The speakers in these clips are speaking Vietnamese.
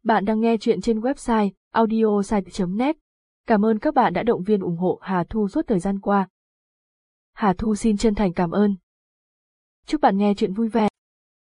Bạn đang nghe chuyện trên website audiosite.net. Cảm ơn các bạn đã động viên ủng hộ Hà Thu suốt thời gian qua. Hà Thu xin chân thành cảm ơn. Chúc bạn nghe chuyện vui vẻ.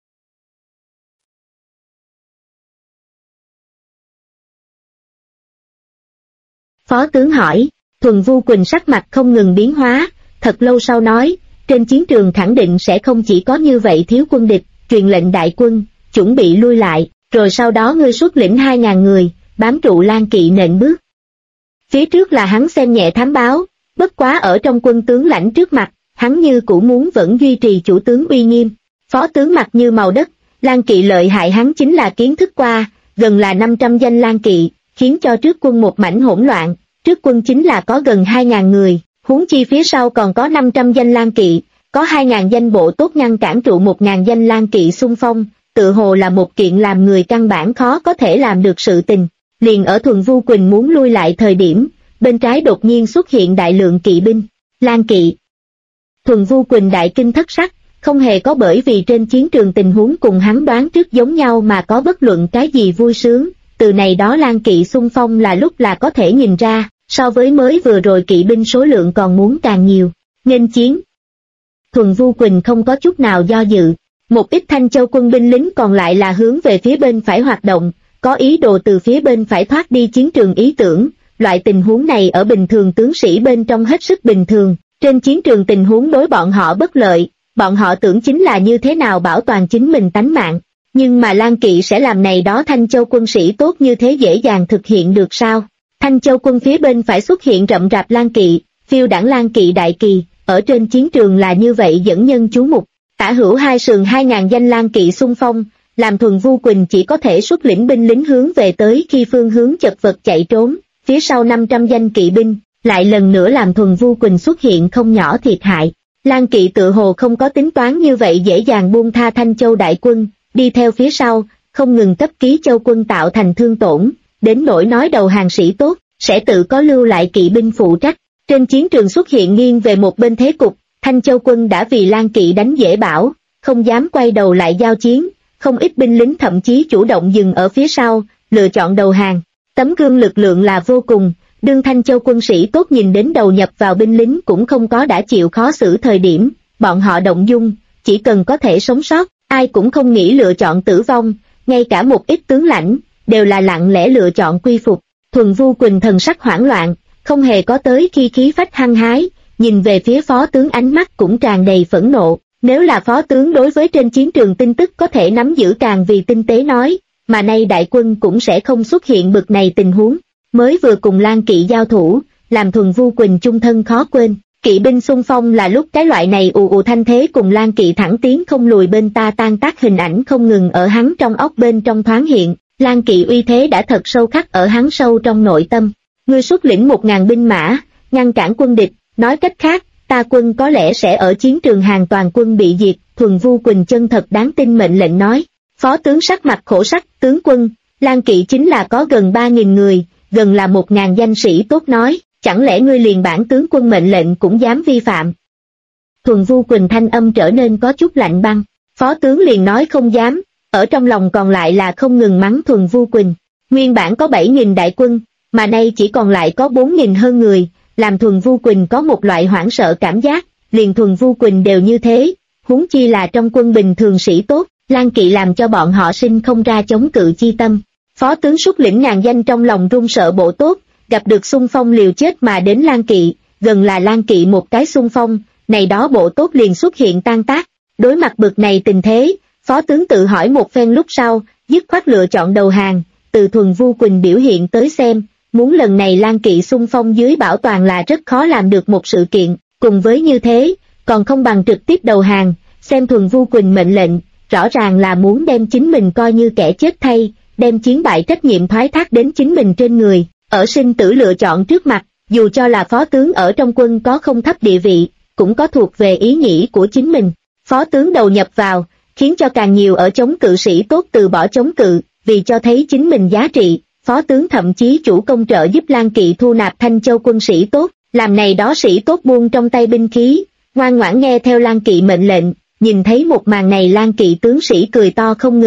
Phó tướng hỏi, Thuần Vu Quỳnh sắc mặt không ngừng biến hóa, thật lâu sau nói, trên chiến trường khẳng định sẽ không chỉ có như vậy thiếu quân địch, truyền lệnh đại quân, chuẩn bị lui lại, rồi sau đó ngươi xuất lĩnh 2.000 người, bám trụ Lan Kỵ nện bước. Phía trước là hắn xem nhẹ thám báo, bất quá ở trong quân tướng lãnh trước mặt, hắn như cũ muốn vẫn duy trì chủ tướng uy nghiêm. Phó tướng mặt như màu đất, Lan Kỵ lợi hại hắn chính là kiến thức qua, gần là 500 danh Lan Kỵ, khiến cho trước quân một mảnh hỗn loạn, trước quân chính là có gần 2.000 người, huống chi phía sau còn có 500 danh Lan Kỵ, có 2.000 danh bộ tốt ngăn cản trụ 1.000 danh Lan Kỵ xung phong, tự hồ là một kiện làm người căn bản khó có thể làm được sự tình. Liền ở Thuần Vu Quỳnh muốn lui lại thời điểm, bên trái đột nhiên xuất hiện đại lượng kỵ binh, Lan Kỵ. Thuần Vu Quỳnh đại kinh thất sắc, không hề có bởi vì trên chiến trường tình huống cùng hắn đoán trước giống nhau mà có bất luận cái gì vui sướng, từ này đó Lan Kỵ xung phong là lúc là có thể nhìn ra, so với mới vừa rồi kỵ binh số lượng còn muốn càng nhiều, nghênh chiến. Thuần Vu Quỳnh không có chút nào do dự, một ít Thanh Châu quân binh lính còn lại là hướng về phía bên phải hoạt động, có ý đồ từ phía bên phải thoát đi chiến trường ý tưởng, loại tình huống này ở bình thường tướng sĩ bên trong hết sức bình thường, trên chiến trường tình huống đối bọn họ bất lợi, bọn họ tưởng chính là như thế nào bảo toàn chính mình tánh mạng, nhưng mà Lan Kỵ sẽ làm này đó Thanh Châu quân sĩ tốt như thế dễ dàng thực hiện được sao? Thanh Châu quân phía bên phải xuất hiện rậm rạp Lan Kỵ, phiêu đảng Lan Kỵ đại kỳ, ở trên chiến trường là như vậy dẫn nhân chú mục. Tả hữu hai sườn 2.000 danh Lan Kỵ xung phong, làm Thuần Vu Quỳnh chỉ có thể xuất lĩnh binh lính hướng về tới khi phương hướng chật vật chạy trốn, phía sau 500 danh kỵ binh, lại lần nữa làm Thuần Vu Quỳnh xuất hiện không nhỏ thiệt hại. Lan Kỵ tự hồ không có tính toán như vậy dễ dàng buông tha Thanh Châu đại quân, đi theo phía sau, không ngừng cấp Ký Châu quân tạo thành thương tổn, đến nỗi nói đầu hàng sĩ tốt, sẽ tự có lưu lại kỵ binh phụ trách. Trên chiến trường xuất hiện nghiêng về một bên thế cục, Thanh Châu quân đã vì Lan Kỵ đánh dễ bảo, không dám quay đầu lại giao chiến, không ít binh lính thậm chí chủ động dừng ở phía sau, lựa chọn đầu hàng. Tấm gương lực lượng là vô cùng, đương Thanh Châu quân sĩ tốt nhìn đến đầu nhập vào binh lính cũng không có đã chịu khó xử thời điểm, bọn họ động dung, chỉ cần có thể sống sót, ai cũng không nghĩ lựa chọn tử vong, ngay cả một ít tướng lãnh, đều là lặng lẽ lựa chọn quy phục. Thuần Vu Quỳnh thần sắc hoảng loạn, không hề có tới khi khí phách hăng hái, nhìn về phía phó tướng ánh mắt cũng tràn đầy phẫn nộ, nếu là phó tướng đối với trên chiến trường tin tức có thể nắm giữ càng vì tinh tế nói, mà nay đại quân cũng sẽ không xuất hiện bực này tình huống, mới vừa cùng Lan Kỵ giao thủ, làm Thuần Vu Quỳnh chung thân khó quên, kỵ binh xung phong là lúc cái loại này ù ù thanh thế cùng Lan Kỵ thẳng tiến không lùi bên ta tan tác hình ảnh không ngừng ở hắn trong óc bên trong thoáng hiện, Lan Kỵ uy thế đã thật sâu khắc ở hắn sâu trong nội tâm. Ngươi xuất lĩnh 1.000 binh mã, ngăn cản quân địch, nói cách khác, ta quân có lẽ sẽ ở chiến trường hàng toàn quân bị diệt. Thuần Vu Quỳnh chân thật đáng tin mệnh lệnh nói. Phó tướng sắc mặt khổ sắc, tướng quân, Lan Kỵ chính là có gần 3.000 người, gần là 1.000 danh sĩ tốt nói, chẳng lẽ ngươi liền bản tướng quân mệnh lệnh cũng dám vi phạm? Thuần Vu Quỳnh thanh âm trở nên có chút lạnh băng, phó tướng liền nói không dám, ở trong lòng còn lại là không ngừng mắng Thuần Vu Quỳnh. Nguyên bản có 7.000 đại quân, mà nay chỉ còn lại có 4.000 hơn người, làm Thuần Vu Quỳnh có một loại hoảng sợ cảm giác, liền Thuần Vu Quỳnh đều như thế, huống chi là trong quân bình thường sĩ tốt, Lan Kỵ làm cho bọn họ sinh không ra chống cự chi tâm. Phó tướng xuất lĩnh ngàn danh trong lòng run sợ bộ tốt, gặp được xung phong liều chết mà đến Lan Kỵ, gần là Lan Kỵ một cái xung phong, này đó bộ tốt liền xuất hiện tan tác. Đối mặt bực này tình thế, phó tướng tự hỏi một phen lúc sau, dứt khoát lựa chọn đầu hàng, từ Thuần Vu Quỳnh biểu hiện tới xem, muốn lần này Lan Kỵ xung phong dưới bảo toàn là rất khó làm được một sự kiện, cùng với như thế, còn không bằng trực tiếp đầu hàng, xem Thuần Vu Quỳnh mệnh lệnh, rõ ràng là muốn đem chính mình coi như kẻ chết thay, đem chiến bại trách nhiệm thoái thác đến chính mình trên người, ở sinh tử lựa chọn trước mặt, dù cho là phó tướng ở trong quân có không thấp địa vị, cũng có thuộc về ý nghĩ của chính mình. Phó tướng đầu nhập vào, khiến cho càng nhiều ở chống cự sĩ tốt từ bỏ chống cự, vì cho thấy chính mình giá trị, phó tướng thậm chí chủ công trợ giúp Lan Kỵ thu nạp Thanh Châu quân sĩ tốt, làm này đó sĩ tốt buông trong tay binh khí, ngoan ngoãn nghe theo Lan Kỵ mệnh lệnh. Nhìn thấy một màn này Lan Kỵ tướng sĩ cười to không ngừng,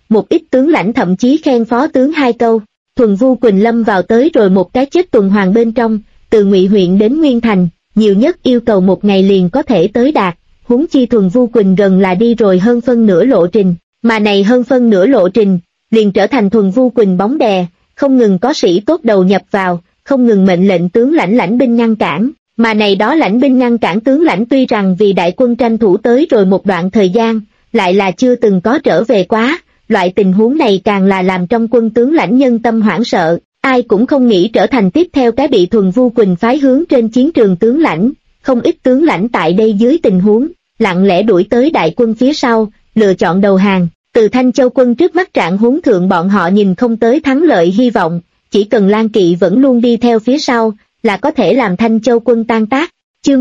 một ít tướng lãnh thậm chí khen phó tướng 2 câu. Thuần Vu Quỳnh lâm vào tới rồi một cái chết tuần hoàn bên trong, từ Ngụy huyện đến Nguyên Thành, nhiều nhất yêu cầu 1 ngày liền có thể tới đạt, huống chi Thuần Vu Quỳnh gần là đi rồi hơn phân nửa lộ trình, mà này hơn phân nửa lộ trình, liền trở thành Thuần Vu Quỳnh bóng đè, không ngừng có sĩ tốt đầu nhập vào, không ngừng mệnh lệnh tướng lãnh binh ngăn cản, mà này đó lãnh binh ngăn cản tướng lãnh tuy rằng vì đại quân tranh thủ tới rồi một đoạn thời gian, lại là chưa từng có trở về quá, loại tình huống này càng là làm trong quân tướng lãnh nhân tâm hoảng sợ, ai cũng không nghĩ trở thành tiếp theo cái bị Thuần Vu Quỳnh phái hướng trên chiến trường tướng lãnh, không ít tướng lãnh tại đây dưới tình huống, lặng lẽ đuổi tới đại quân phía sau, lựa chọn đầu hàng. Từ Thanh Châu quân trước mắt trạng huống thượng bọn họ nhìn không tới thắng lợi hy vọng, chỉ cần Lan Kỵ vẫn luôn đi theo phía sau, là có thể làm Thanh Châu quân tan tác. Chương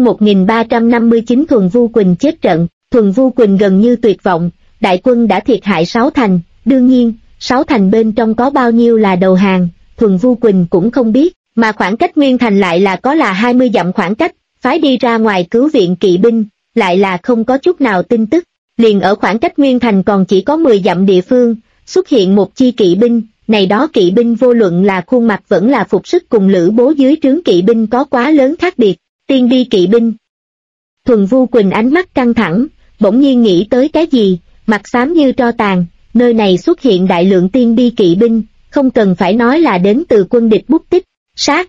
1359 Thuần Vu Quỳnh chết trận, Thuần Vu Quỳnh gần như tuyệt vọng, đại quân đã thiệt hại 6 thành, đương nhiên, 6 thành bên trong có bao nhiêu là đầu hàng, Thuần Vu Quỳnh cũng không biết, mà khoảng cách Nguyên Thành lại là có là 20 dặm khoảng cách, phái đi ra ngoài cứu viện kỵ binh, lại là không có chút nào tin tức. Liền ở khoảng cách Nguyên Thành còn chỉ có 10 dặm địa phương, xuất hiện một chi kỵ binh, này đó kỵ binh vô luận là khuôn mặt vẫn là phục sức cùng Lữ Bố dưới trướng kỵ binh có quá lớn khác biệt, tiên bi kỵ binh. Thuần Vu Quỳnh ánh mắt căng thẳng, bỗng nhiên nghĩ tới cái gì, mặt xám như tro tàn, nơi này xuất hiện đại lượng tiên bi kỵ binh, không cần phải nói là đến từ quân địch bút tích, sát.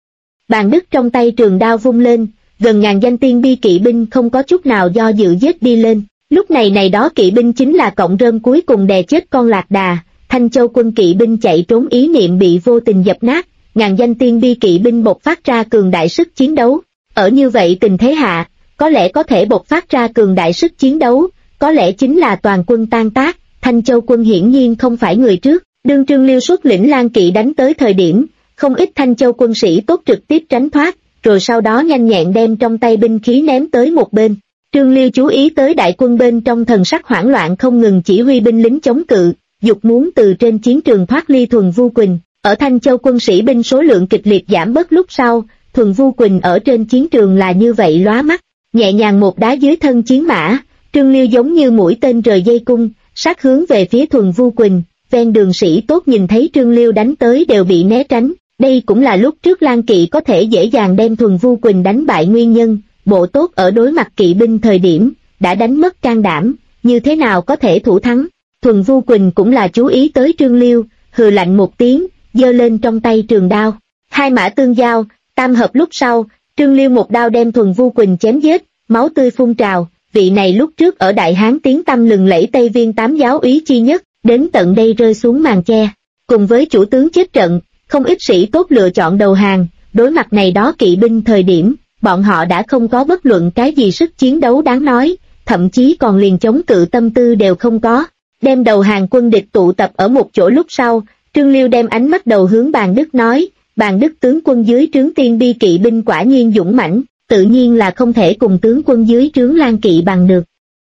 Bàn Đức trong tay trường đao vung lên, gần ngàn danh tiên bi kỵ binh không có chút nào do dự giết đi lên. Lúc này này đó kỵ binh chính là cọng rơm cuối cùng đè chết con lạc đà, Thanh Châu quân kỵ binh chạy trốn ý niệm bị vô tình dập nát, ngàn danh tiên bi kỵ binh bộc phát ra cường đại sức chiến đấu. Ở như vậy tình thế hạ, có lẽ có thể bộc phát ra cường đại sức chiến đấu, có lẽ chính là toàn quân tan tác. Thanh Châu quân hiển nhiên không phải người trước, đương Trương Liêu xuất lĩnh Lan Kỵ đánh tới thời điểm, không ít Thanh Châu quân sĩ tốt trực tiếp tránh thoát, rồi sau đó nhanh nhẹn đem trong tay binh khí ném tới một bên. Trương Liêu chú ý tới đại quân bên trong thần sắc hoảng loạn không ngừng chỉ huy binh lính chống cự, dục muốn từ trên chiến trường thoát ly Thuần Vu Quỳnh. Ở Thanh Châu quân sĩ binh số lượng kịch liệt giảm bớt lúc sau, Thuần Vu Quỳnh ở trên chiến trường là như vậy lóa mắt, nhẹ nhàng một đá dưới thân chiến mã, Trương Liêu giống như mũi tên rời dây cung, sát hướng về phía Thuần Vu Quỳnh, ven đường sĩ tốt nhìn thấy Trương Liêu đánh tới đều bị né tránh, đây cũng là lúc trước Lan Kỵ có thể dễ dàng đem Thuần Vu Quỳnh đánh bại nguyên nhân. Bộ tốt ở đối mặt kỵ binh thời điểm, đã đánh mất can đảm, như thế nào có thể thủ thắng. Thuần Vu Quỳnh cũng là chú ý tới Trương Liêu, hừ lạnh một tiếng, giơ lên trong tay trường đao. Hai mã tương giao, tam hợp lúc sau, Trương Liêu một đao đem Thuần Vu Quỳnh chém giết, máu tươi phun trào, vị này lúc trước ở Đại Hán tiếng tăm lừng lẫy Tây Viên tám giáo úy chi nhất, đến tận đây rơi xuống màn che. Cùng với chủ tướng chết trận, không ít sĩ tốt lựa chọn đầu hàng, đối mặt này đó kỵ binh thời điểm, bọn họ đã không có bất luận cái gì sức chiến đấu đáng nói, thậm chí còn liền chống cự tâm tư đều không có. Đem đầu hàng quân địch tụ tập ở một chỗ lúc sau, Trương Liêu đem ánh mắt đầu hướng Bàn Đức nói, Bàn Đức tướng quân dưới trướng tiên bi kỵ binh quả nhiên dũng mãnh, tự nhiên là không thể cùng tướng quân dưới trướng Lan Kỵ bằng được.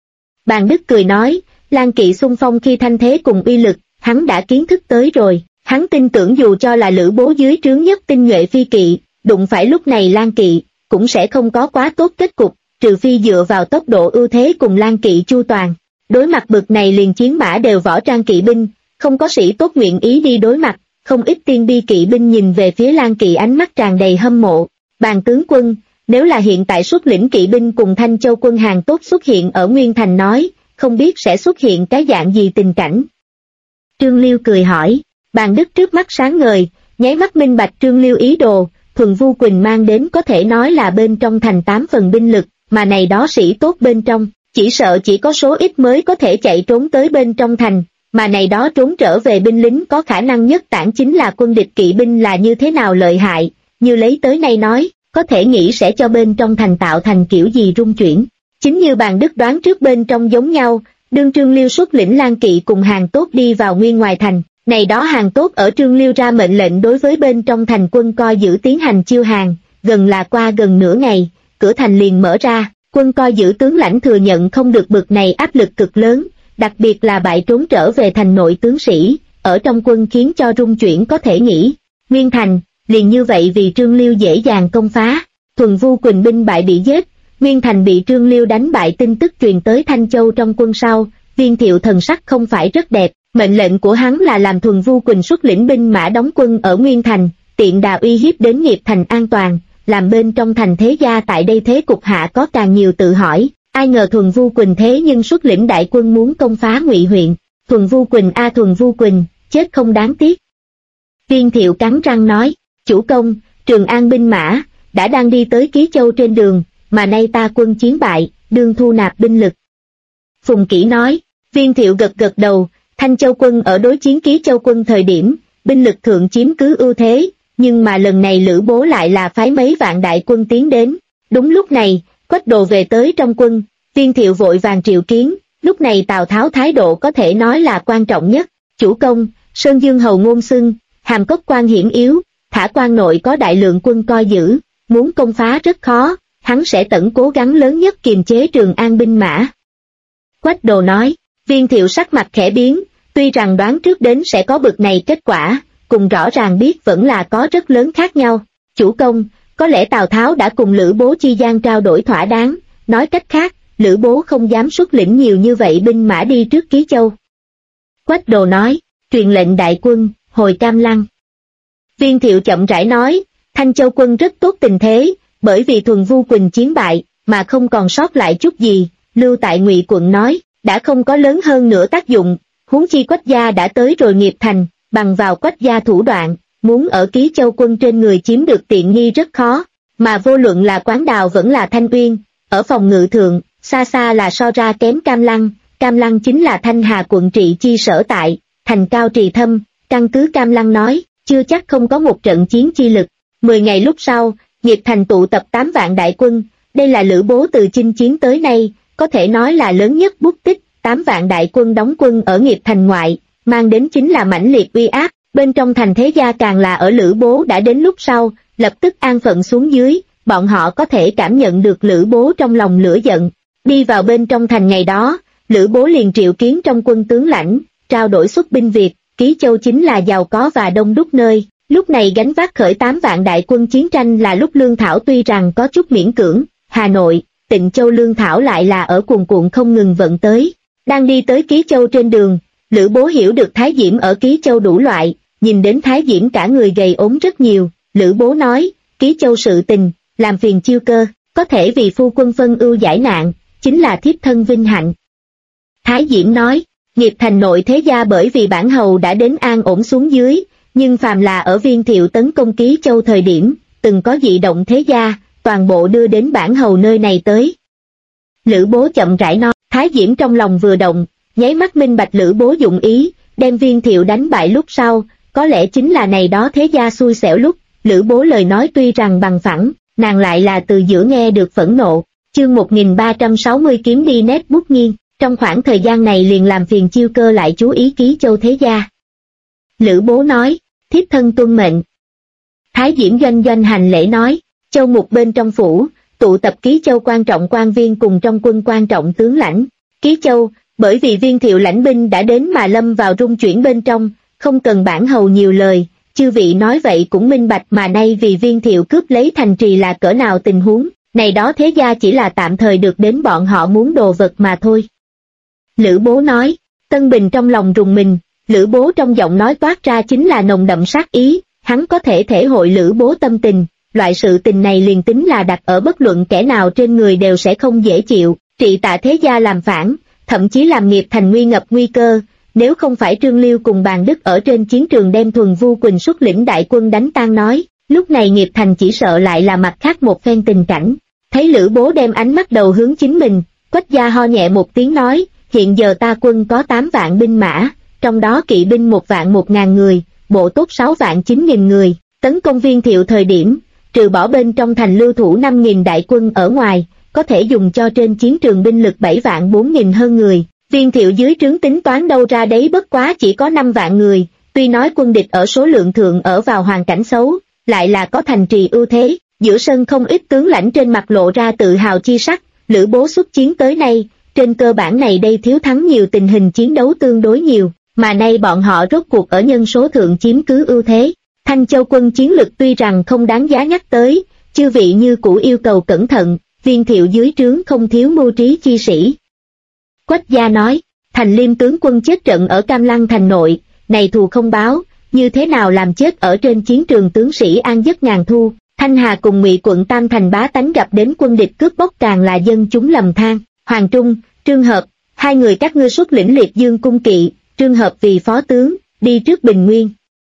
Bàn Đức cười nói, Lan Kỵ xung phong khi thanh thế cùng uy lực, hắn đã kiến thức tới rồi, hắn tin tưởng dù cho là Lữ Bố dưới trướng nhất tinh nhuệ phi kỵ, đụng phải lúc này Lan Kỵ, cũng sẽ không có quá tốt kết cục, trừ phi dựa vào tốc độ ưu thế cùng Lan Kỵ chu toàn. Đối mặt bực này liền chiến mã đều võ trang kỵ binh, không có sĩ tốt nguyện ý đi đối mặt, không ít tiên bi kỵ binh nhìn về phía Lan Kỵ ánh mắt tràn đầy hâm mộ. Bàn tướng quân, nếu là hiện tại xuất lĩnh kỵ binh cùng Thanh Châu quân hàng tốt xuất hiện ở Nguyên Thành nói, không biết sẽ xuất hiện cái dạng gì tình cảnh. Trương Liêu cười hỏi, Bàn Đức trước mắt sáng ngời, nháy mắt minh bạch Trương Liêu ý đồ. Thuần Vu Quỳnh mang đến có thể nói là bên trong thành 8 phần binh lực, mà này đó sĩ tốt bên trong, chỉ sợ chỉ có số ít mới có thể chạy trốn tới bên trong thành, mà này đó trốn trở về binh lính có khả năng nhất tản chính là quân địch kỵ binh là như thế nào lợi hại, như lấy tới nay nói, có thể nghĩ sẽ cho bên trong thành tạo thành kiểu gì rung chuyển. Chính như Bàn Đức đoán trước bên trong giống nhau, đương Trương Liêu xuất lĩnh Lan Kỵ cùng hàng tốt đi vào nguyên ngoài thành. Này đó hàng tốt ở Trương Liêu ra mệnh lệnh đối với bên trong thành quân coi giữ tiến hành chiêu hàng, gần là qua gần nửa ngày, cửa thành liền mở ra, quân coi giữ tướng lãnh thừa nhận không được bực này áp lực cực lớn, đặc biệt là bại trốn trở về thành nội tướng sĩ, ở trong quân khiến cho rung chuyển có thể nghĩ. Nguyên thành, liền như vậy vì Trương Liêu dễ dàng công phá, Thuần Vu Quỳnh binh bại bị giết, Nguyên thành bị Trương Liêu đánh bại tin tức truyền tới Thanh Châu trong quân sau, Viên Thiệu thần sắc không phải rất đẹp, mệnh lệnh của hắn là làm Thuần Vu Quỳnh xuất lĩnh binh mã đóng quân ở Nguyên Thành, tiện đà uy hiếp đến Nghiệp Thành an toàn, làm bên trong thành thế gia tại đây thế cục hạ có càng nhiều tự hỏi, ai ngờ Thuần Vu Quỳnh thế nhưng xuất lĩnh đại quân muốn công phá Ngụy huyện. Thuần Vu Quỳnh a Thuần Vu Quỳnh, chết không đáng tiếc. Viên Thiệu cắn răng nói, chủ công, Trường An binh mã đã đang đi tới Ký Châu trên đường, mà nay ta quân chiến bại, đương thu nạp binh lực. Phùng Kỷ nói. Viên Thiệu gật gật đầu, Thanh Châu quân ở đối chiến Ký Châu quân thời điểm, binh lực thượng chiếm cứ ưu thế, nhưng mà lần này Lữ Bố lại là phái mấy vạn đại quân tiến đến. Đúng lúc này, Quách Đồ về tới trong quân, Viên Thiệu vội vàng triệu kiến, lúc này Tào Tháo thái độ có thể nói là quan trọng nhất. Chủ công, Sơn Dương hầu Ngôn Xưng, Hàm Cốc quan hiểm yếu, thả quan nội có đại lượng quân coi giữ, muốn công phá rất khó, hắn sẽ tận cố gắng lớn nhất kiềm chế Trường An binh mã. Quách Đồ nói. Viên Thiệu sắc mặt khẽ biến, tuy rằng đoán trước đến sẽ có bực này kết quả, cùng rõ ràng biết vẫn là có rất lớn khác nhau. Chủ công, có lẽ Tào Tháo đã cùng Lữ Bố chi gian trao đổi thỏa đáng, nói cách khác, Lữ Bố không dám xuất lĩnh nhiều như vậy binh mã đi trước Ký Châu. Quách Đồ nói, truyền lệnh đại quân, hồi Cam Lăng. Viên Thiệu chậm rãi nói, Thanh Châu quân rất tốt tình thế, bởi vì Thuần Vu Quỳnh chiến bại, mà không còn sót lại chút gì, lưu tại Ngụy quận nói, đã không có lớn hơn nữa tác dụng, huống chi Quách gia đã tới rồi Nghiệp Thành, bằng vào Quách gia thủ đoạn, muốn ở Ký Châu quân trên người chiếm được tiện nghi rất khó, mà vô luận là Quán Đào vẫn là Thanh Uyên, ở phòng ngự thượng, xa xa là so ra kém Cam Lăng chính là Thanh Hà quận trị chi sở tại, thành cao trì thâm, căn cứ Cam Lăng nói, chưa chắc không có một trận chiến chi lực. 10 ngày lúc sau, Nghiệp Thành tụ tập 8 vạn đại quân, đây là Lữ Bố từ chinh chiến tới nay, có thể nói là lớn nhất bút tích. 8 vạn đại quân đóng quân ở Nghiệp Thành ngoại, mang đến chính là mãnh liệt uy áp, bên trong thành thế gia càng là ở Lữ Bố đã đến lúc sau, lập tức an phận xuống dưới, bọn họ có thể cảm nhận được Lữ Bố trong lòng lửa giận. Đi vào bên trong thành ngày đó, Lữ Bố liền triệu kiến trong quân tướng lãnh, trao đổi xuất binh việc, Ký Châu chính là giàu có và đông đúc nơi, lúc này gánh vác khởi 8 vạn đại quân chiến tranh là lúc lương thảo tuy rằng có chút miễn cưỡng, Hà Nội, Tịnh Châu lương thảo lại là ở cuồn cuộn không ngừng vận tới. Đang đi tới Ký Châu trên đường, Lữ Bố hiểu được Thái Diễm ở Ký Châu đủ loại, nhìn đến Thái Diễm cả người gầy ốm rất nhiều, Lữ Bố nói, Ký Châu sự tình, làm phiền Chiêu Cơ, có thể vì phu quân phân ưu giải nạn, chính là thiếp thân vinh hạnh. Thái Diễm nói, Nghiệp Thành nội thế gia bởi vì bản hầu đã đến an ổn xuống dưới, nhưng phàm là ở Viên Thiệu tấn công Ký Châu thời điểm, từng có dị động thế gia, toàn bộ đưa đến bản hầu nơi này tới. Lữ Bố chậm rãi nói, Thái Diễm trong lòng vừa động, nháy mắt minh bạch Lữ Bố dụng ý, đem Viên Thiệu đánh bại lúc sau, có lẽ chính là này đó thế gia xui xẻo lúc, Lữ Bố lời nói tuy rằng bằng phẳng, nàng lại là từ giữa nghe được phẫn nộ. Chương 1360 kiếm đi nét bút nghiêng, trong khoảng thời gian này liền làm phiền Chiêu Cơ lại chú ý Ký Châu thế gia. Lữ Bố nói, thiếp thân tuân mệnh. Thái Diễm doanh doanh hành lễ nói, Châu Mục bên trong phủ, tụ tập Ký Châu quan trọng quan viên cùng trong quân quan trọng tướng lãnh. Ký Châu, bởi vì Viên Thiệu lãnh binh đã đến mà lâm vào rung chuyển bên trong, không cần bản hầu nhiều lời, chư vị nói vậy cũng minh bạch mà nay vì Viên Thiệu cướp lấy thành trì là cỡ nào tình huống, này đó thế gia chỉ là tạm thời được đến bọn họ muốn đồ vật mà thôi. Lữ Bố nói, Tân Bình trong lòng rùng mình, Lữ Bố trong giọng nói toát ra chính là nồng đậm sát ý, hắn có thể thể hội Lữ Bố tâm tình, loại sự tình này liền tính là đặt ở bất luận kẻ nào trên người đều sẽ không dễ chịu, Trị Tạ thế gia làm phản, thậm chí làm Nghiệp Thành nguy ngập nguy cơ, nếu không phải Trương Liêu cùng Bàn Đức ở trên chiến trường đem Thuần Vu Quỳnh xuất lĩnh đại quân đánh tan nói, lúc này Nghiệp Thành chỉ sợ lại là mặt khác một phen tình cảnh. Thấy Lữ Bố đem ánh mắt đầu hướng chính mình, Quách gia ho nhẹ một tiếng nói, hiện giờ ta quân có 8 vạn binh mã, trong đó kỵ binh 1 vạn 1.000 người, bộ tốt 6 vạn 9.000 người, tấn công Viên Thiệu thời điểm, trừ bỏ bên trong thành lưu thủ 5.000 đại quân ở ngoài, có thể dùng cho trên chiến trường binh lực 7 vạn 4.000 hơn người. Viên Thiệu dưới trướng tính toán đâu ra đấy bất quá chỉ có 5 vạn người, tuy nói quân địch ở số lượng thượng ở vào hoàn cảnh xấu, lại là có thành trì ưu thế, giữa sân không ít tướng lãnh trên mặt lộ ra tự hào chi sắc, Lữ Bố xuất chiến tới nay, trên cơ bản này đây thiếu thắng nhiều tình hình chiến đấu tương đối nhiều, mà nay bọn họ rốt cuộc ở nhân số thượng chiếm cứ ưu thế. Thanh Châu quân chiến lực tuy rằng không đáng giá nhắc tới, chư vị như cũ yêu cầu cẩn thận, Viên Thiệu dưới trướng không thiếu mưu trí chi sĩ. Quách gia nói, Thành Liêm tướng quân chết trận ở Cam Lăng thành nội, này thù không báo, như thế nào làm chết ở trên chiến trường tướng sĩ an giấc ngàn thu. Thanh Hà cùng Ngụy quận Tam thành bá tánh gặp đến quân địch cướp bóc càng là dân chúng lầm than. Hoàng Trung, Trương Hợp, hai người các ngươi xuất lĩnh Liệt Dương cung kỵ, Trương Hợp vì phó tướng, đi trước Bình Nguyên.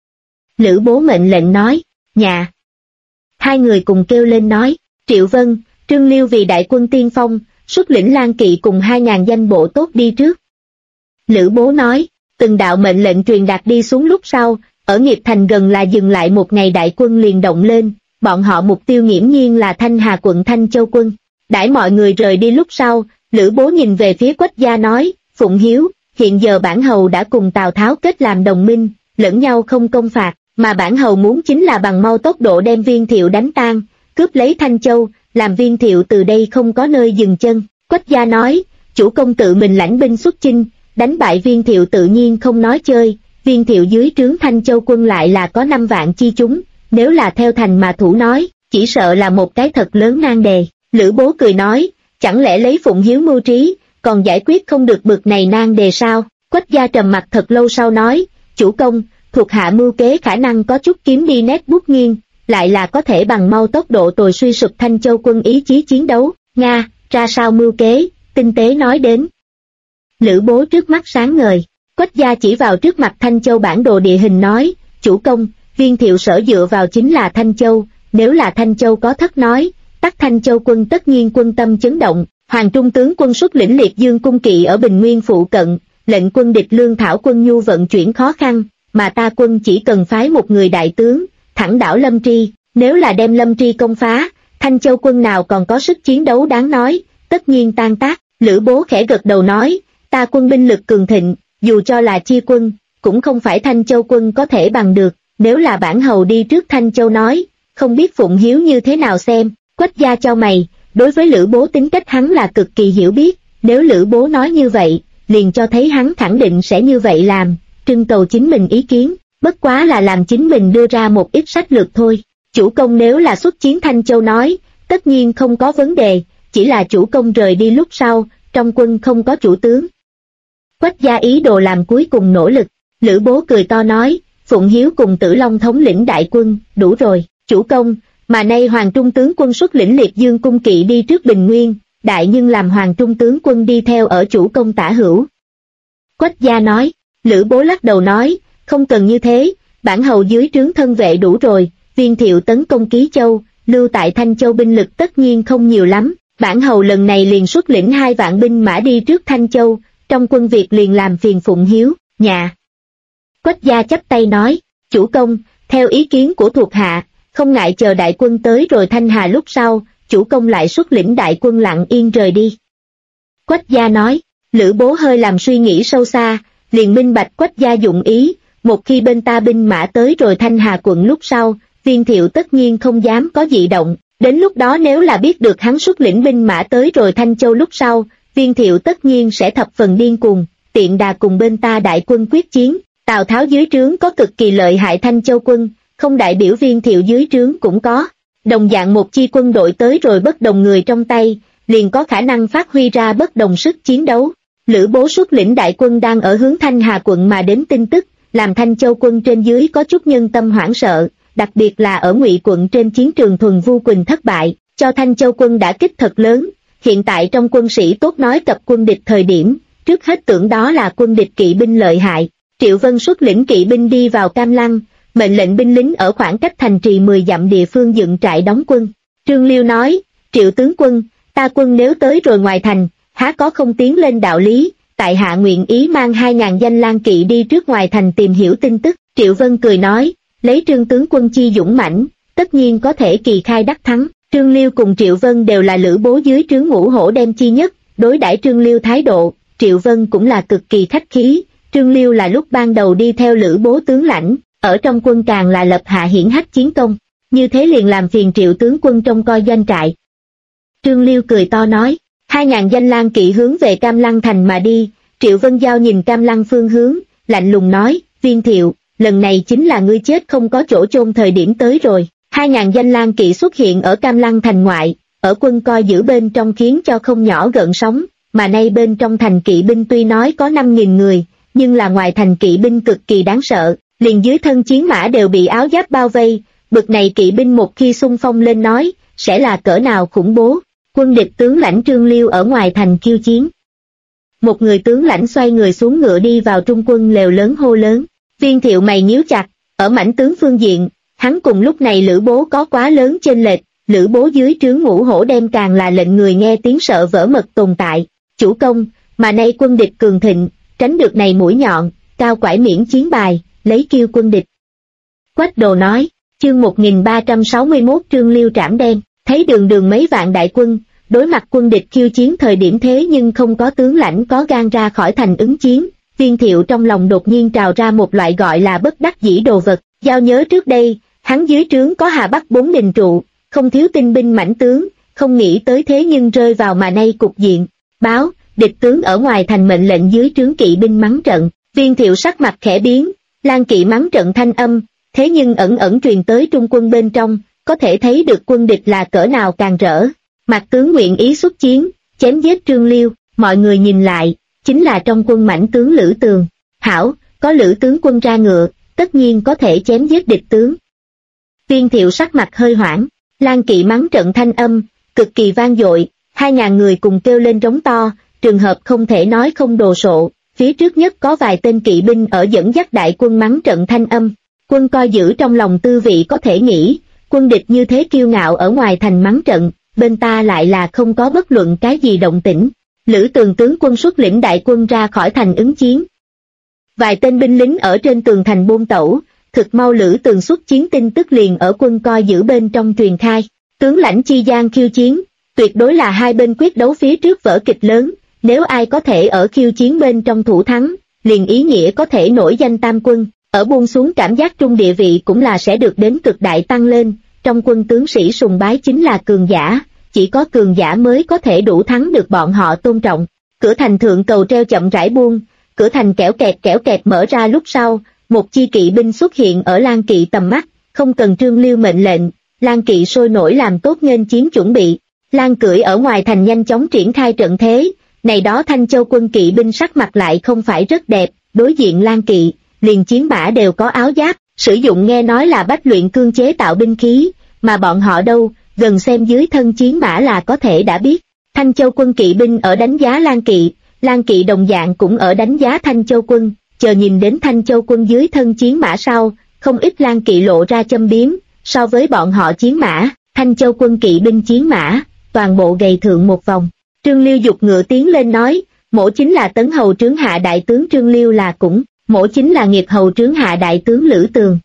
Lữ Bố mệnh lệnh nói, dạ. Hai người cùng kêu lên nói, Triệu Vân, Trương Liêu vì đại quân tiên phong, xuất lĩnh Lang kỵ cùng 2.000 danh bộ tốt đi trước. Lữ Bố nói, từng đạo mệnh lệnh truyền đạt đi xuống lúc sau, ở Nghiệp Thành gần là dừng lại một ngày đại quân liền động lên, bọn họ mục tiêu nghiễm nhiên là Thanh Hà quận Thanh Châu quân. Đãi mọi người rời đi lúc sau, Lữ Bố nhìn về phía Quách Gia nói, Phụng Hiếu, hiện giờ bản hầu đã cùng Tào Tháo kết làm đồng minh, lẫn nhau không công phạt, mà bản hầu muốn chính là bằng mau tốc độ đem Viên Thiệu đánh tan, cướp lấy Thanh Châu, làm Viên Thiệu từ đây không có nơi dừng chân. Quách Gia nói, chủ công tự mình lãnh binh xuất chinh, đánh bại Viên Thiệu tự nhiên không nói chơi, Viên Thiệu dưới trướng Thanh Châu quân lại là có 5 vạn chi chúng, nếu là theo thành mà thủ nói, chỉ sợ là một cái thật lớn nan đề. Lữ Bố cười nói, chẳng lẽ lấy Phụng Hiếu mưu trí, còn giải quyết không được bực này nan đề sao? Quách Gia trầm mặt thật lâu sau nói, chủ công, thuộc hạ mưu kế khả năng có chút kiếm đi nét bút nghiêng, lại là có thể bằng mau tốc độ tồi suy sụp Thanh Châu quân ý chí chiến đấu. Nga, ra sao mưu kế, tinh tế nói đến. Lữ Bố trước mắt sáng ngời, Quách Gia chỉ vào trước mặt Thanh Châu bản đồ địa hình nói, chủ công, Viên Thiệu sở dựa vào chính là Thanh Châu, nếu là Thanh Châu có thất nói, tắc Thanh Châu quân tất nhiên quân tâm chấn động. Hoàng Trung tướng quân xuất lĩnh Liệt Dương cung kỵ ở Bình Nguyên phụ cận, lệnh quân địch lương thảo quân nhu vận chuyển khó khăn, mà ta quân chỉ cần phái một người đại tướng, thẳng đảo Lâm Tri, nếu là đem Lâm Tri công phá, Thanh Châu quân nào còn có sức chiến đấu đáng nói, tất nhiên tan tác. Lữ Bố khẽ gật đầu nói, ta quân binh lực cường thịnh, dù cho là chia quân, cũng không phải Thanh Châu quân có thể bằng được, nếu là bản hầu đi trước Thanh Châu nói, không biết Phụng Hiếu như thế nào xem. Quách Gia cho mày, đối với Lữ Bố tính cách hắn là cực kỳ hiểu biết, nếu Lữ Bố nói như vậy, liền cho thấy hắn khẳng định sẽ như vậy làm, trưng cầu chính mình ý kiến, bất quá là làm chính mình đưa ra một ít sách lược thôi. Chủ công nếu là xuất chiến Thanh Châu nói, tất nhiên không có vấn đề, chỉ là chủ công rời đi lúc sau, trong quân không có chủ tướng. Quách Gia ý đồ làm cuối cùng nỗ lực, Lữ Bố cười to nói, Phụng Hiếu cùng Tử Long thống lĩnh đại quân, đủ rồi, chủ công, mà nay Hoàng Trung tướng quân xuất lĩnh Liệt Dương cung kỵ đi trước Bình Nguyên, đại nhưng làm Hoàng Trung tướng quân đi theo ở chủ công tả hữu. Quách Gia nói, Lữ Bố lắc đầu nói, không cần như thế, bản hầu dưới trướng thân vệ đủ rồi, Viên Thiệu tấn công Ký Châu, lưu tại Thanh Châu binh lực tất nhiên không nhiều lắm, bản hầu lần này liền xuất lĩnh 2 vạn binh mã đi trước Thanh Châu, trong quân Việt liền làm phiền Phụng Hiếu, nhà. Quách Gia chắp tay nói, chủ công, theo ý kiến của thuộc hạ, không ngại chờ đại quân tới rồi Thanh Hà lúc sau, chủ công lại xuất lĩnh đại quân lặng yên rời đi. Quách Gia nói, Lữ Bố hơi làm suy nghĩ sâu xa, liền minh bạch Quách Gia dụng ý, một khi bên ta binh mã tới rồi Thanh Hà quận lúc sau, Viên Thiệu tất nhiên không dám có dị động, đến lúc đó nếu là biết được hắn xuất lĩnh binh mã tới rồi Thanh Châu lúc sau, Viên Thiệu tất nhiên sẽ thập phần điên cuồng, tiện đà cùng bên ta đại quân quyết chiến. Tào Tháo dưới trướng có cực kỳ lợi hại Thanh Châu quân, không đại biểu Viên Thiệu dưới trướng cũng có. Đồng dạng một chi quân đội tới rồi bất đồng người trong tay, liền có khả năng phát huy ra bất đồng sức chiến đấu. Lữ Bố xuất lĩnh đại quân đang ở hướng Thanh Hà quận mà đến tin tức, làm Thanh Châu quân trên dưới có chút nhân tâm hoảng sợ, đặc biệt là ở Ngụy quận trên chiến trường Thuần Vu Quỳnh thất bại, cho Thanh Châu quân đã kích thật lớn. Hiện tại trong quân sĩ tốt nói cập quân địch thời điểm, trước hết tưởng đó là quân địch kỵ binh lợi hại. Triệu Vân xuất lĩnh kỵ binh đi vào Cam Lăng, mệnh lệnh binh lính ở khoảng cách thành trì 10 dặm địa phương dựng trại đóng quân. Trương Liêu nói, Triệu tướng quân, ta quân nếu tới rồi ngoài thành, há có không tiến lên đạo lý, tại hạ nguyện ý mang 2.000 danh lang kỵ đi trước ngoài thành tìm hiểu tin tức. Triệu Vân cười nói, lấy Trương tướng quân chi dũng mãnh, tất nhiên có thể kỳ khai đắc thắng. Trương Liêu cùng Triệu Vân đều là Lữ Bố dưới trướng ngũ hổ đem chi nhất, đối đãi Trương Liêu thái độ, Triệu Vân cũng là cực kỳ khách khí. Trương Liêu là lúc ban đầu đi theo Lữ Bố tướng lãnh, ở trong quân càng là lập hạ hiển hách chiến công, như thế liền làm phiền Triệu tướng quân trông coi doanh trại. Trương Liêu cười to nói, 2.000 danh lang kỵ hướng về Cam Lăng thành mà đi. Triệu Vân Giao nhìn Cam Lăng phương hướng, lạnh lùng nói, Viên Thiệu, lần này chính là ngươi chết không có chỗ chôn thời điểm tới rồi. 2.000 danh lang kỵ xuất hiện ở Cam Lăng thành ngoại, ở quân coi giữ bên trong khiến cho không nhỏ gợn sóng, mà nay bên trong thành kỵ binh tuy nói có 5.000 người, nhưng là ngoài thành kỵ binh cực kỳ đáng sợ, liền dưới thân chiến mã đều bị áo giáp bao vây, bực này kỵ binh một khi xung phong lên nói, sẽ là cỡ nào khủng bố. Quân địch tướng lãnh Trương Liêu ở ngoài thành khiêu chiến. Một người tướng lãnh xoay người xuống ngựa đi vào trung quân lều lớn hô lớn, Viên Thiệu mày nhíu chặt, ở mãnh tướng phương diện, hắn cùng lúc này Lữ Bố có quá lớn chênh lệch, Lữ Bố dưới trướng Ngũ Hổ đem càng là lệnh người nghe tiếng sợ vỡ mật tồn tại, chủ công, mà nay quân địch cường thịnh, tránh được này mũi nhọn, cao quải miễn chiến bài, lấy kiêu quân địch. Quách Đồ nói, chương 1361 Trương Liêu trảm đen, thấy đường đường mấy vạn đại quân, đối mặt quân địch khiêu chiến thời điểm thế nhưng không có tướng lãnh có gan ra khỏi thành ứng chiến, Viên Thiệu trong lòng đột nhiên trào ra một loại gọi là bất đắc dĩ đồ vật, giao nhớ trước đây, hắn dưới trướng có Hà Bắc 4 đình trụ, không thiếu tinh binh mãnh tướng, không nghĩ tới thế nhưng rơi vào mà nay cục diện, báo, địch tướng ở ngoài thành mệnh lệnh dưới trướng kỵ binh mắng trận, Viên Thiệu sắc mặt khẽ biến, Lan kỵ mắng trận thanh âm, thế nhưng ẩn ẩn truyền tới trung quân bên trong, có thể thấy được quân địch là cỡ nào càng rỡ. Mạc tướng nguyện ý xuất chiến, chém giết Trương Liêu, mọi người nhìn lại, chính là trong quân mãnh tướng Lữ Tường. Hảo, có Lữ tướng quân ra ngựa, tất nhiên có thể chém giết địch tướng. Viên Thiệu sắc mặt hơi hoảng, Lan kỵ mắng trận thanh âm, cực kỳ vang dội, 2.000 người cùng kêu lên trống to, trường hợp không thể nói không đồ sộ, phía trước nhất có vài tên kỵ binh ở dẫn dắt đại quân mắng trận thanh âm. Quân coi giữ trong lòng tư vị có thể nghĩ, quân địch như thế kiêu ngạo ở ngoài thành mắng trận, bên ta lại là không có bất luận cái gì động tĩnh. Lữ Tường tướng quân xuất lĩnh đại quân ra khỏi thành ứng chiến. Vài tên binh lính ở trên tường thành buôn tẩu, thực mau Lữ Tường xuất chiến tin tức liền ở quân coi giữ bên trong truyền khai. Tướng lãnh chi gian khiêu chiến, tuyệt đối là hai bên quyết đấu phía trước vở kịch lớn, nếu ai có thể ở khiêu chiến bên trong thủ thắng, liền ý nghĩa có thể nổi danh tam quân, ở buông xuống cảm giác trung địa vị cũng là sẽ được đến cực đại tăng lên. Trong quân tướng sĩ sùng bái chính là cường giả, chỉ có cường giả mới có thể đủ thắng được bọn họ tôn trọng. Cửa thành thượng cầu treo chậm rãi buông, cửa thành kẽo kẹt mở ra lúc sau, một chi kỵ binh xuất hiện ở Lan kỵ tầm mắt, không cần Trương Liêu mệnh lệnh, Lan kỵ sôi nổi làm tốt nghênh chiến chuẩn bị. Lan cưỡi ở ngoài thành nhanh chóng triển khai trận thế, này đó Thanh Châu quân kỵ binh sắc mặt lại không phải rất đẹp, đối diện Lan kỵ, liền chiến mã đều có áo giáp, sử dụng nghe nói là bách luyện cương chế tạo binh khí, mà bọn họ đâu, gần xem dưới thân chiến mã là có thể đã biết. Thanh Châu quân kỵ binh ở đánh giá Lan kỵ đồng dạng cũng ở đánh giá Thanh Châu quân, chờ nhìn đến Thanh Châu quân dưới thân chiến mã sau, không ít Lan kỵ lộ ra châm biếm, so với bọn họ chiến mã, Thanh Châu quân kỵ binh chiến mã, toàn bộ gầy thượng một vòng. Trương Liêu dục ngựa tiến lên nói, mỗ chính là Tấn Hầu trướng hạ đại tướng Trương Liêu là cũng, mỗ chính là Nghiệp Hầu trướng hạ đại tướng Lữ Tường.